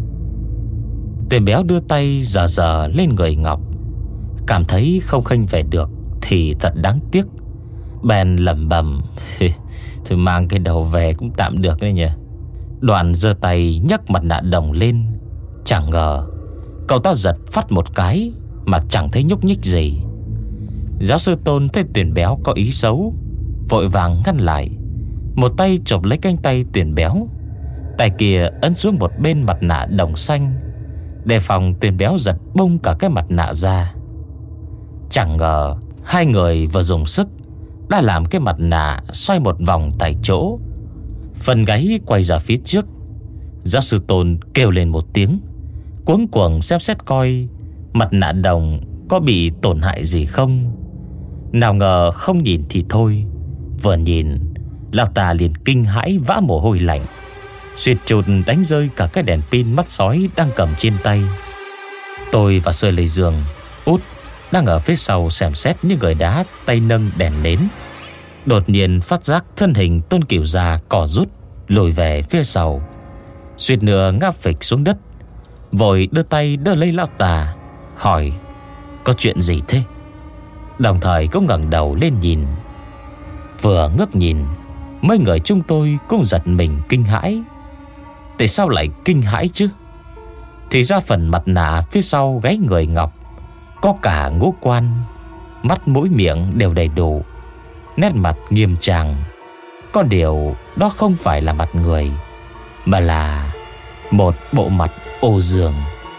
Tuyền Béo đưa tay dờ dờ lên người ngọc, cảm thấy không khênh về được thì thật đáng tiếc. Bèn lẩm bẩm: thôi mang cái đầu về cũng tạm được đấy nhỉ. Đoạn giơ tay nhấc mặt nạ đồng lên. Chẳng ngờ cậu ta giật phát một cái mà chẳng thấy nhúc nhích gì. Giáo sư Tôn thấy Tuyền Béo có ý xấu, vội vàng ngăn lại, một tay chộp lấy cánh tay Tuyền Béo, tay kia ấn xuống một bên mặt nạ đồng xanh, đề phòng Tuyền Béo giật bung cả cái mặt nạ ra. Chẳng ngờ hai người vừa dùng sức đã làm cái mặt nạ xoay một vòng tại chỗ, phần gáy quay ra phía trước. Giáo sư Tôn kêu lên một tiếng, cuống cuồng xem xét coi mặt nạ đồng có bị tổn hại gì không. Nào ngờ không nhìn thì thôi, vừa nhìn lão ta liền kinh hãi vã mồ hôi lạnh, suýt chút đánh rơi cả cái đèn pin mắt sói đang cầm trên tay. Tôi và Sơ Lê Dương, Út đang ở phía sau xem xét những người đá tay nâng đèn nến, đột nhiên phát giác thân hình Tôn Cửu Gia cò rút lùi về phía sau, suýt nữa ngã phịch xuống đất. Vội đưa tay đỡ lấy lão ta, hỏi: có chuyện gì thế? Đồng thời cũng ngẩng đầu lên nhìn. Vừa ngước nhìn, mấy người chúng tôi cũng giật mình kinh hãi. Tại sao lại kinh hãi chứ? Thì ra phần mặt nạ phía sau gáy người ngọc có cả ngũ quan, mắt mũi miệng đều đầy đủ, nét mặt nghiêm trang. Có điều đó không phải là mặt người, mà là một bộ mặt ô dương.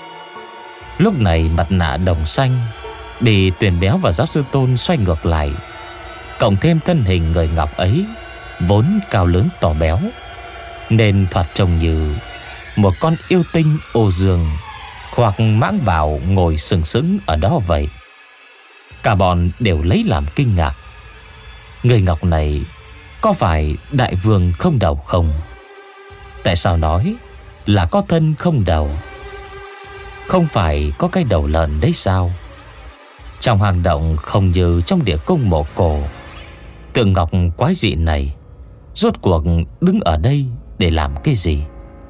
Lúc này mặt nạ đồng xanh bị Tuyền Béo và giáo sư Tôn xoay ngược lại, cộng thêm thân hình người ngọc ấy vốn cao lớn to béo, nên thoạt trông như một con yêu tinh ô dương hoặc mãng bào ngồi sừng sững ở đó vậy. Cả bọn đều lấy làm kinh ngạc. Người ngọc này có phải đại vương không đầu không? Tại sao nói là có thân không đầu? Không phải có cái đầu lợn đấy sao? Trong hang động không như trong địa cung mộ cổ, tượng ngọc quái dị này rốt cuộc đứng ở đây để làm cái gì?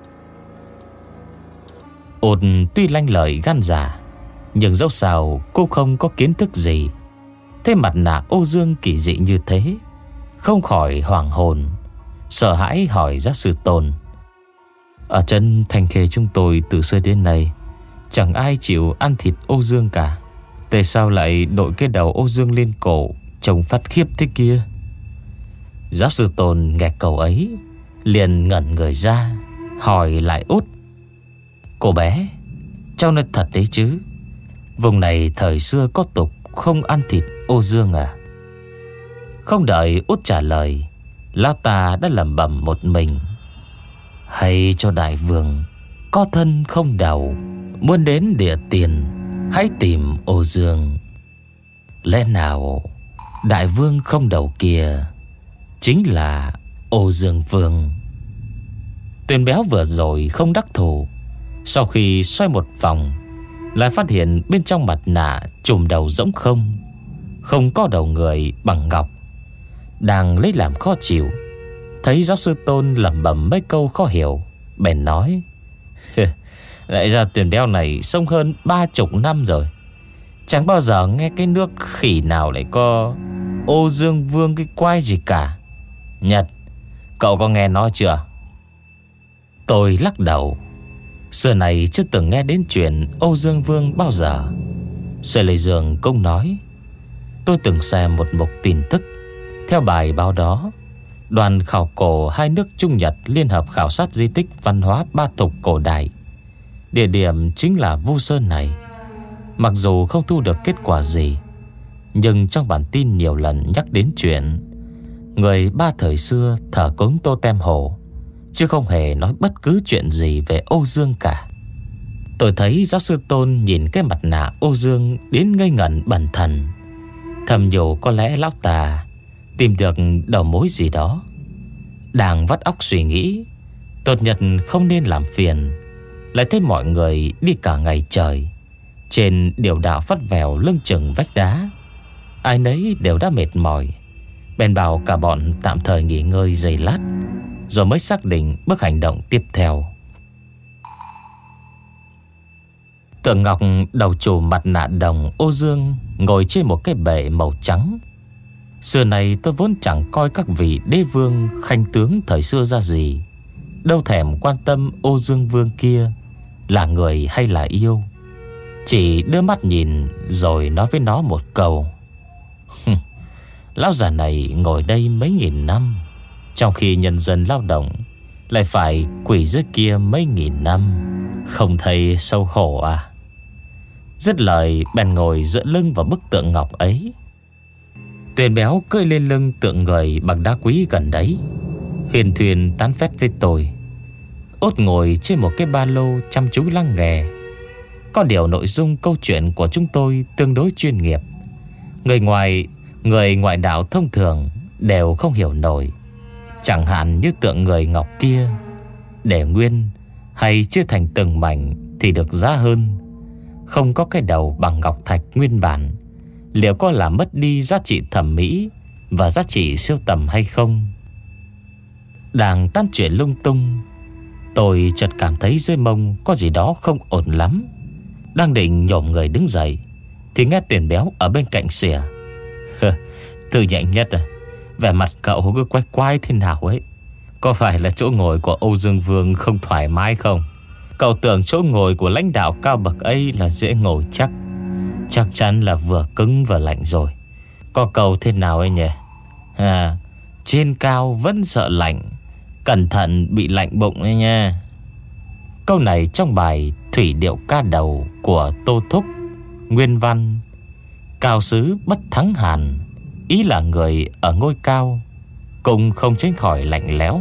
Ôn tuy lanh lợi gan dạ, nhưng dẫu sao cô không có kiến thức gì. Thế mặt nạ ô dương kỳ dị như thế, không khỏi hoảng hồn, sợ hãi hỏi giáo sư Tôn: ở chân Thanh Khê chúng tôi từ xưa đến nay chẳng ai chịu ăn thịt Âu Dương cả. Tại sao lại đội cái đầu Âu Dương lên cổ, trông phát khiếp thế kia? Giáo sư Tôn nghe câu ấy liền ngẩn người ra, hỏi lại Út: Cô bé, cháu nói thật đấy chứ? Vùng này thời xưa có tục không ăn thịt Âu Dương à? Không đợi Út trả lời, lão ta đã lẩm bẩm một mình: Hay cho đại vương có thân không đầu, muốn đến địa tiền hãy tìm Âu Dương. Lẽ nào đại vương không đầu kia chính là Âu Dương Vương? Tuyền béo vừa rồi không đắc thủ, sau khi xoay một vòng lại phát hiện bên trong mặt nạ trùm đầu rỗng không, không có đầu người bằng ngọc. Đang lấy làm khó chịu, thấy giáo sư Tôn lẩm bẩm mấy câu khó hiểu, bèn nói: Lại ra Tuyền béo này sống hơn ba chục năm rồi, chẳng bao giờ nghe cái nước khỉ nào lại có Âu Dương Vương cái quái gì cả. Nhật, cậu có nghe nói chưa? Tôi lắc đầu. Xưa này chưa từng nghe đến chuyện Âu Dương Vương bao giờ. Sê Lê Dương cũng nói: Tôi từng xem một mục tin tức. Theo bài báo đó, đoàn khảo cổ hai nước Trung Nhật liên hợp khảo sát di tích văn hóa ba tục cổ đại. Địa điểm chính là Vu Sơn này. Mặc dù không thu được kết quả gì, nhưng trong bản tin nhiều lần nhắc đến chuyện người ba thời xưa thờ cúng tô tem hổ, chứ không hề nói bất cứ chuyện gì về Âu Dương cả. Tôi thấy giáo sư Tôn nhìn cái mặt nạ Âu Dương đến ngây ngẩn bần thần, thầm nhủ có lẽ lão ta tìm được đầu mối gì đó. Đang vắt óc suy nghĩ, tốt nhất không nên làm phiền, lại thấy mọi người đi cả ngày trời trên điệu đạo vắt vẻo lưng chừng vách đá. Ai nấy đều đã mệt mỏi, bèn bảo cả bọn tạm thời nghỉ ngơi giây lát, rồi mới xác định bước hành động tiếp theo. Tượng ngọc đầu chủ mặt nạ đồng Âu Dương ngồi trên một cái bệ màu trắng. Xưa này tôi vốn chẳng coi các vị đế vương khanh tướng thời xưa ra gì, đâu thèm quan tâm Âu Dương Vương kia là người hay là yêu. Chỉ đưa mắt nhìn rồi nói với nó một câu: Lão già này ngồi đây mấy nghìn năm, trong khi nhân dân lao động lại phải quỳ dưới kia mấy nghìn năm, không thấy xấu hổ à? Dứt lời bèn ngồi dựa lưng vào bức tượng ngọc ấy. Tuyền béo cơi lên lưng tượng người bằng đá quý gần đấy, huyền thuyền tán phét với tôi. Út ngồi trên một cái ba lô chăm chú lắng nghe. Có điều nội dung câu chuyện của chúng tôi tương đối chuyên nghiệp, Người ngoài Người ngoại đạo thông thường đều không hiểu nổi. Chẳng hạn như tượng người ngọc kia, để nguyên hay chia thành từng mảnh thì được giá hơn. Không có cái đầu bằng ngọc thạch nguyên bản, liệu có làm mất đi giá trị thẩm mỹ và giá trị siêu tầm hay không? Đang tán chuyện lung tung, tôi chợt cảm thấy dưới mông có gì đó không ổn lắm. Đang định nhổm người đứng dậy thì nghe Tuyền béo ở bên cạnh xỉa: Thư nhạy nhất à, vẻ mặt cậu cứ quay quay thế nào ấy. Có phải là chỗ ngồi của Âu Dương Vương không thoải mái không? Cậu tưởng chỗ ngồi của lãnh đạo cao bậc ấy là dễ ngồi chắc. Chắc chắn là vừa cứng vừa lạnh rồi. Có câu thế nào ấy nhỉ? À, trên cao vẫn sợ lạnh, cẩn thận bị lạnh bụng ấy nha. Câu này trong bài Thủy điệu ca đầu của Tô Thúc, nguyên văn: Cao sứ bất thắng hàn, ý là người ở ngôi cao cũng không tránh khỏi lạnh lẽo.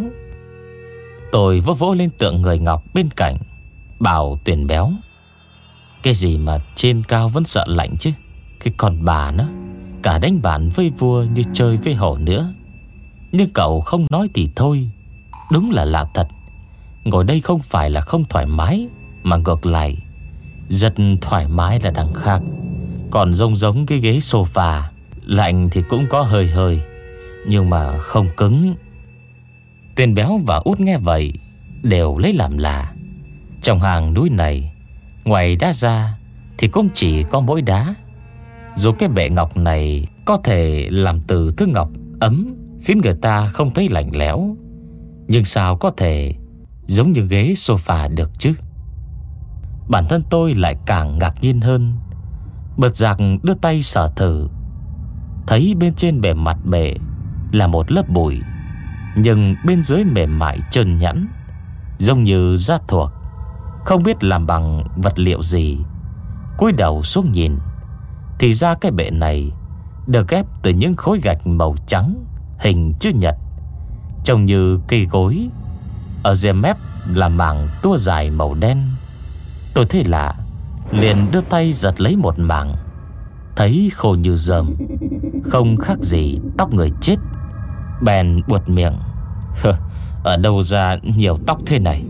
Tôi vỗ vỗ lên tượng người ngọc bên cạnh, bảo Tuyền béo: Cái gì mà trên cao vẫn sợ lạnh chứ? Cái con bà nó cả đánh bạn với vua như chơi với hổ nữa. Nhưng cậu không nói thì thôi, đúng là lạ thật. Ngồi đây không phải là không thoải mái, mà ngược lại rất thoải mái là đằng khác. Còn giống giống cái ghế sofa, lạnh thì cũng có hơi hơi, nhưng mà không cứng. Tuyền béo và Út nghe vậy đều lấy làm lạ. Trong hàng núi này, ngoài đá ra thì cũng chỉ có mỗi đá. Dù cái bệ ngọc này có thể làm từ thứ ngọc ấm, khiến người ta không thấy lạnh lẽo, nhưng sao có thể giống như ghế sofa được chứ? bản thân tôi lại càng ngạc nhiên hơn. Bật giặc đưa tay sờ thử, thấy bên trên bề mặt bể là một lớp bụi, nhưng bên dưới mềm mại trơn nhẵn, giống như da thuộc, không biết làm bằng vật liệu gì. Cúi đầu xuống nhìn, thì ra cái bệ này được ghép từ những khối gạch màu trắng hình chữ nhật, trông như cây gối. Ở rìa mép là mảng tua dài màu đen. Tôi thấy lạ, liền đưa tay giật lấy một mảng, thấy khô như rơm, không khác gì tóc người chết. Bèn buột miệng: ở đâu ra nhiều tóc thế này?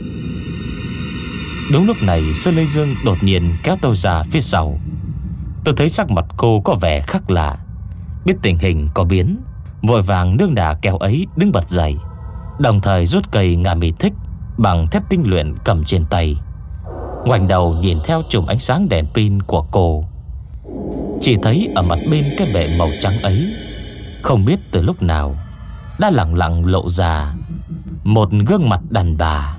Đúng lúc này Sơn Lê Dương đột nhiên kéo tôi ra phía sau. Tôi thấy sắc mặt cô có vẻ khác lạ, biết tình hình có biến, vội vàng nương đà kéo ấy đứng bật dậy, đồng thời rút cây ngà mì thích bằng thép tinh luyện cầm trên tay, ngoảnh đầu nhìn theo chùm ánh sáng đèn pin của cô. Chỉ thấy ở mặt bên cái bệ màu trắng ấy, không biết từ lúc nào đã lặng lặng lộ ra một gương mặt đàn bà.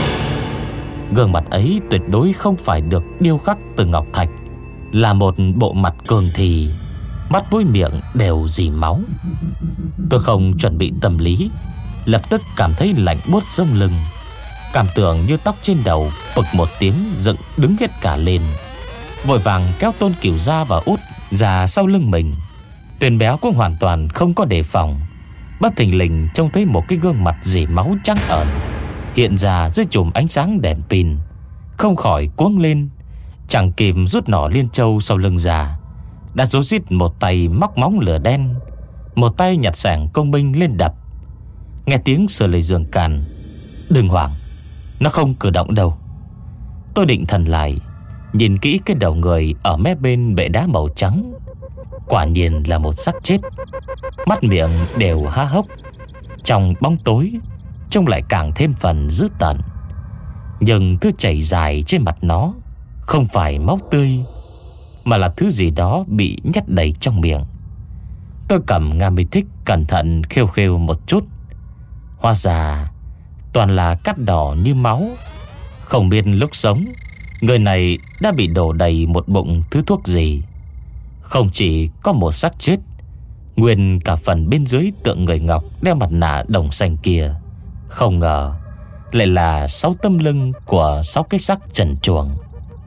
Gương mặt ấy tuyệt đối không phải được điêu khắc từ ngọc thạch, là một bộ mặt cường thì, mắt mũi miệng đều dì máu. Tôi không chuẩn bị tâm lý, lập tức cảm thấy lạnh buốt sống lưng, cảm tưởng như tóc trên đầu bực một tiếng dựng đứng hết cả lên. Vội vàng kéo Tôn Cửu Gia và Út ra sau lưng mình. Tuyền Béo cũng hoàn toàn không có đề phòng, bất thình lình trông thấy một cái gương mặt dì máu trắng ẩn hiện ra dưới chùm ánh sáng đèn pin, không khỏi cuống lên, chẳng kịp rút nỏ liên châu sau lưng ra, đã rối rít một tay móc móng lửa đen, một tay nhặt sảng công binh lên đập. Nghe tiếng Sở Lệ Dương càn: đừng hoảng, nó không cử động đâu. Tôi định thần lại, nhìn kỹ cái đầu người ở mép bên bệ đá màu trắng. Quả nhiên là một xác chết, mắt miệng đều há hốc, trong bóng tối trông lại càng thêm phần dữ tợn. Nhưng thứ chảy dài trên mặt nó không phải máu tươi, mà là thứ gì đó bị nhét đầy trong miệng. Tôi cầm ngà mì thích cẩn thận khêu khêu một chút, hóa ra toàn là cát đỏ như máu. Không biết lúc sống người này đã bị đổ đầy một bụng thứ thuốc gì. Không chỉ có một xác chết, nguyên cả phần bên dưới tượng người ngọc đeo mặt nạ đồng xanh kia, không ngờ lại là sáu tấm lưng của sáu cái xác trần truồng.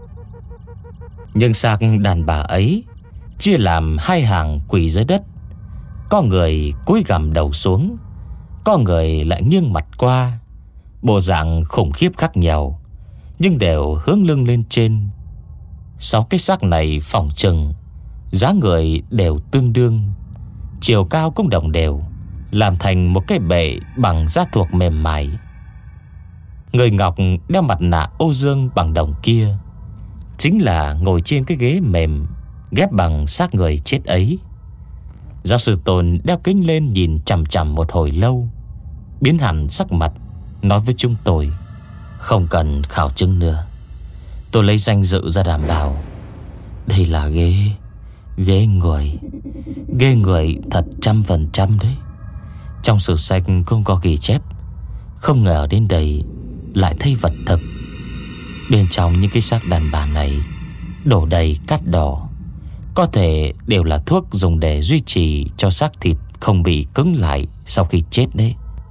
Nhưng xác đàn bà ấy chia làm hai hàng quỳ dưới đất, có người cúi gằm đầu xuống, có người lại nghiêng mặt qua, bộ dạng khủng khiếp khác nhau, nhưng đều hướng lưng lên trên. Sáu cái xác này phỏng chừng dáng người đều tương đương, chiều cao cũng đồng đều, làm thành một cái bệ bằng da thuộc mềm mại. Người ngọc đeo mặt nạ ô dương bằng đồng kia chính là ngồi trên cái ghế mềm ghép bằng xác người chết ấy. Giáo sư Tôn đeo kính lên nhìn chằm chằm một hồi lâu, biến hẳn sắc mặt, nói với chúng tôi: không cần khảo chứng nữa. Tôi lấy danh dự ra đảm bảo, đây là ghế Ghế người Ghế người thật trăm phần trăm đấy. Trong sử sách không có ghi chép, không ngờ đến đây lại thấy vật thực. Bên trong những cái xác đàn bà này đổ đầy cát đỏ, có thể đều là thuốc dùng để duy trì cho xác thịt không bị cứng lại sau khi chết đấy.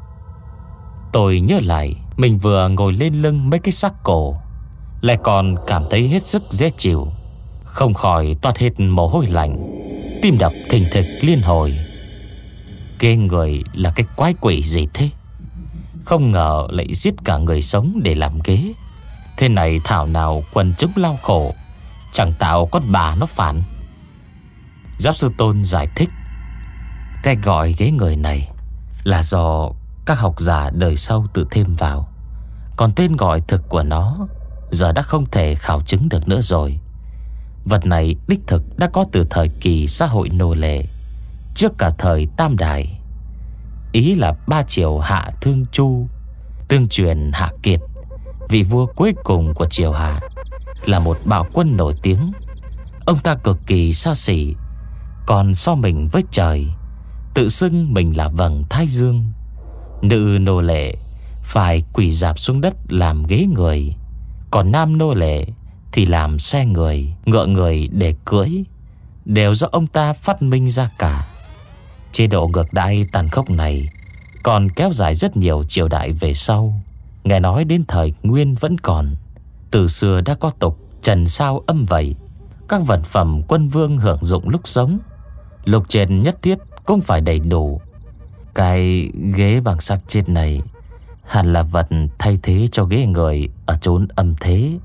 Tôi nhớ lại mình vừa ngồi lên lưng mấy cái xác cổ, lại còn cảm thấy hết sức dễ chịu, không khỏi toát hết mồ hôi lạnh, tim đập thình thịch liên hồi. Ghê người là cái quái quỷ gì thế? Không ngờ lại giết cả người sống để làm ghế. Thế này thảo nào quần chúng lao khổ, chẳng tạo con bà nó phản. Giáo sư Tôn giải thích, cái gọi ghế người này là do các học giả đời sau tự thêm vào, còn tên gọi thực của nó giờ đã không thể khảo chứng được nữa rồi. Vật này đích thực đã có từ thời kỳ xã hội nô lệ, trước cả thời Tam Đại. Ý là ba triều Hạ Thương Chu, tương truyền Hạ Kiệt, vị vua cuối cùng của triều Hạ, là một bạo quân nổi tiếng. Ông ta cực kỳ xa xỉ, còn so mình với trời, tự xưng mình là vầng thái dương. Nữ nô lệ phải quỳ rạp xuống đất làm ghế người, Còn nam nô lệ thì làm xe người, ngựa người để cưỡi, đều do ông ta phát minh ra cả. Chế độ ngược đãi tàn khốc này còn kéo dài rất nhiều triều đại về sau. Nghe nói đến thời Nguyên vẫn còn. Từ xưa đã có tục trần sao âm vậy. Các vật phẩm quân vương hưởng dụng lúc sống, lúc chết nhất thiết cũng phải đầy đủ. Cái ghế bằng xác chết này hẳn là vật thay thế cho ghế người ở chốn âm thế.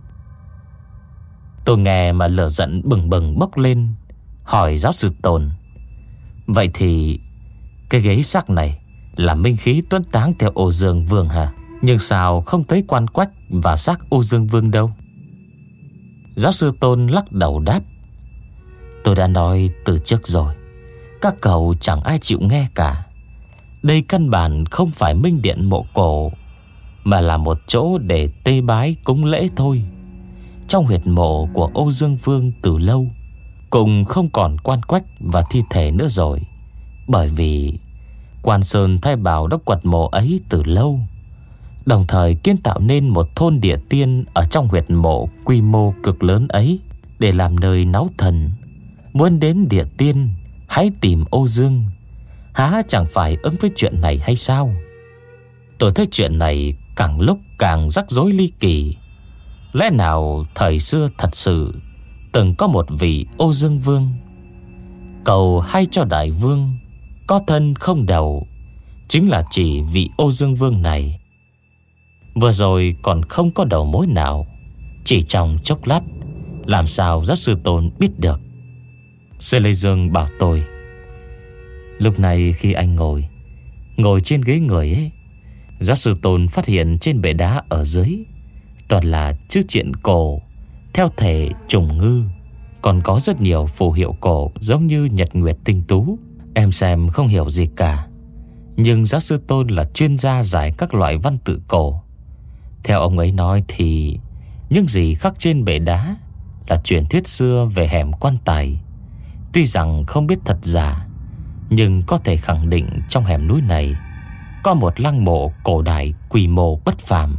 Tôi nghe mà lửa giận bừng bừng bốc lên, hỏi giáo sư Tôn: vậy thì cái ghế xác này là minh khí tuấn táng theo Ô Dương Vương hả? Nhưng sao không thấy quan quách và xác Ô Dương Vương đâu? Giáo sư Tôn lắc đầu đáp: tôi đã nói từ trước rồi, các cậu chẳng ai chịu nghe cả. Đây căn bản không phải minh điện mộ cổ, mà là một chỗ để tê bái cúng lễ thôi. Trong huyệt mộ của Ô Dương Vương từ lâu cũng không còn quan quách và thi thể nữa rồi. Bởi vì Quan Sơn thay bảo đã quật mộ ấy từ lâu, đồng thời kiến tạo nên một thôn địa tiên ở trong huyệt mộ quy mô cực lớn ấy để làm nơi náu thần. Muốn đến địa tiên hãy tìm Ô Dương, há chẳng phải ứng với chuyện này hay sao? Tôi thấy chuyện này càng lúc càng rắc rối ly kỳ. Lẽ nào thời xưa thật sự từng có một vị Ô Dương Vương? Cầu hay cho đại vương có thân không đầu, chính là chỉ vị Ô Dương Vương này. Vừa rồi còn không có đầu mối nào, chỉ trong chốc lát làm sao giáo sư Tôn biết được? Sư Lê Dương bảo tôi: lúc này khi anh ngồi Ngồi trên ghế người ấy, giáo sư Tôn phát hiện trên bệ đá ở dưới toàn là chữ triện cổ theo thể trùng ngư, còn có rất nhiều phù hiệu cổ giống như nhật nguyệt tinh tú. Em xem không hiểu gì cả, nhưng giáo sư Tôn là chuyên gia giải các loại văn tự cổ. Theo ông ấy nói thì những gì khắc trên bệ đá là truyền thuyết xưa về hẻm quan tài. Tuy rằng không biết thật giả, nhưng có thể khẳng định trong hẻm núi này có một lăng mộ cổ đại quy mô bất phàm.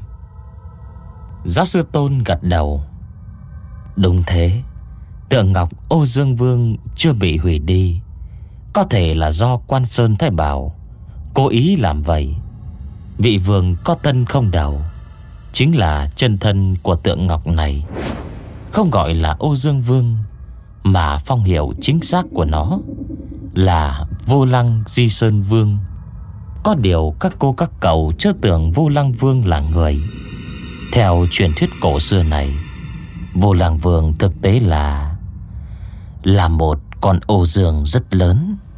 Giáo sư Tôn gật đầu: đúng thế, tượng ngọc Ô Dương Vương chưa bị hủy đi, có thể là do Quan Sơn Thái Bảo cố ý làm vậy. Vị vương có thân không đầu chính là chân thân của tượng ngọc này, không gọi là Ô Dương Vương, mà phong hiệu chính xác của nó là Vô Lăng Di Sơn Vương. Có điều các cô các cậu chớ tưởng Vô Lăng Vương là người. Theo truyền thuyết cổ xưa này, Vô Lăng Vương thực tế là Là một con ô dương rất lớn.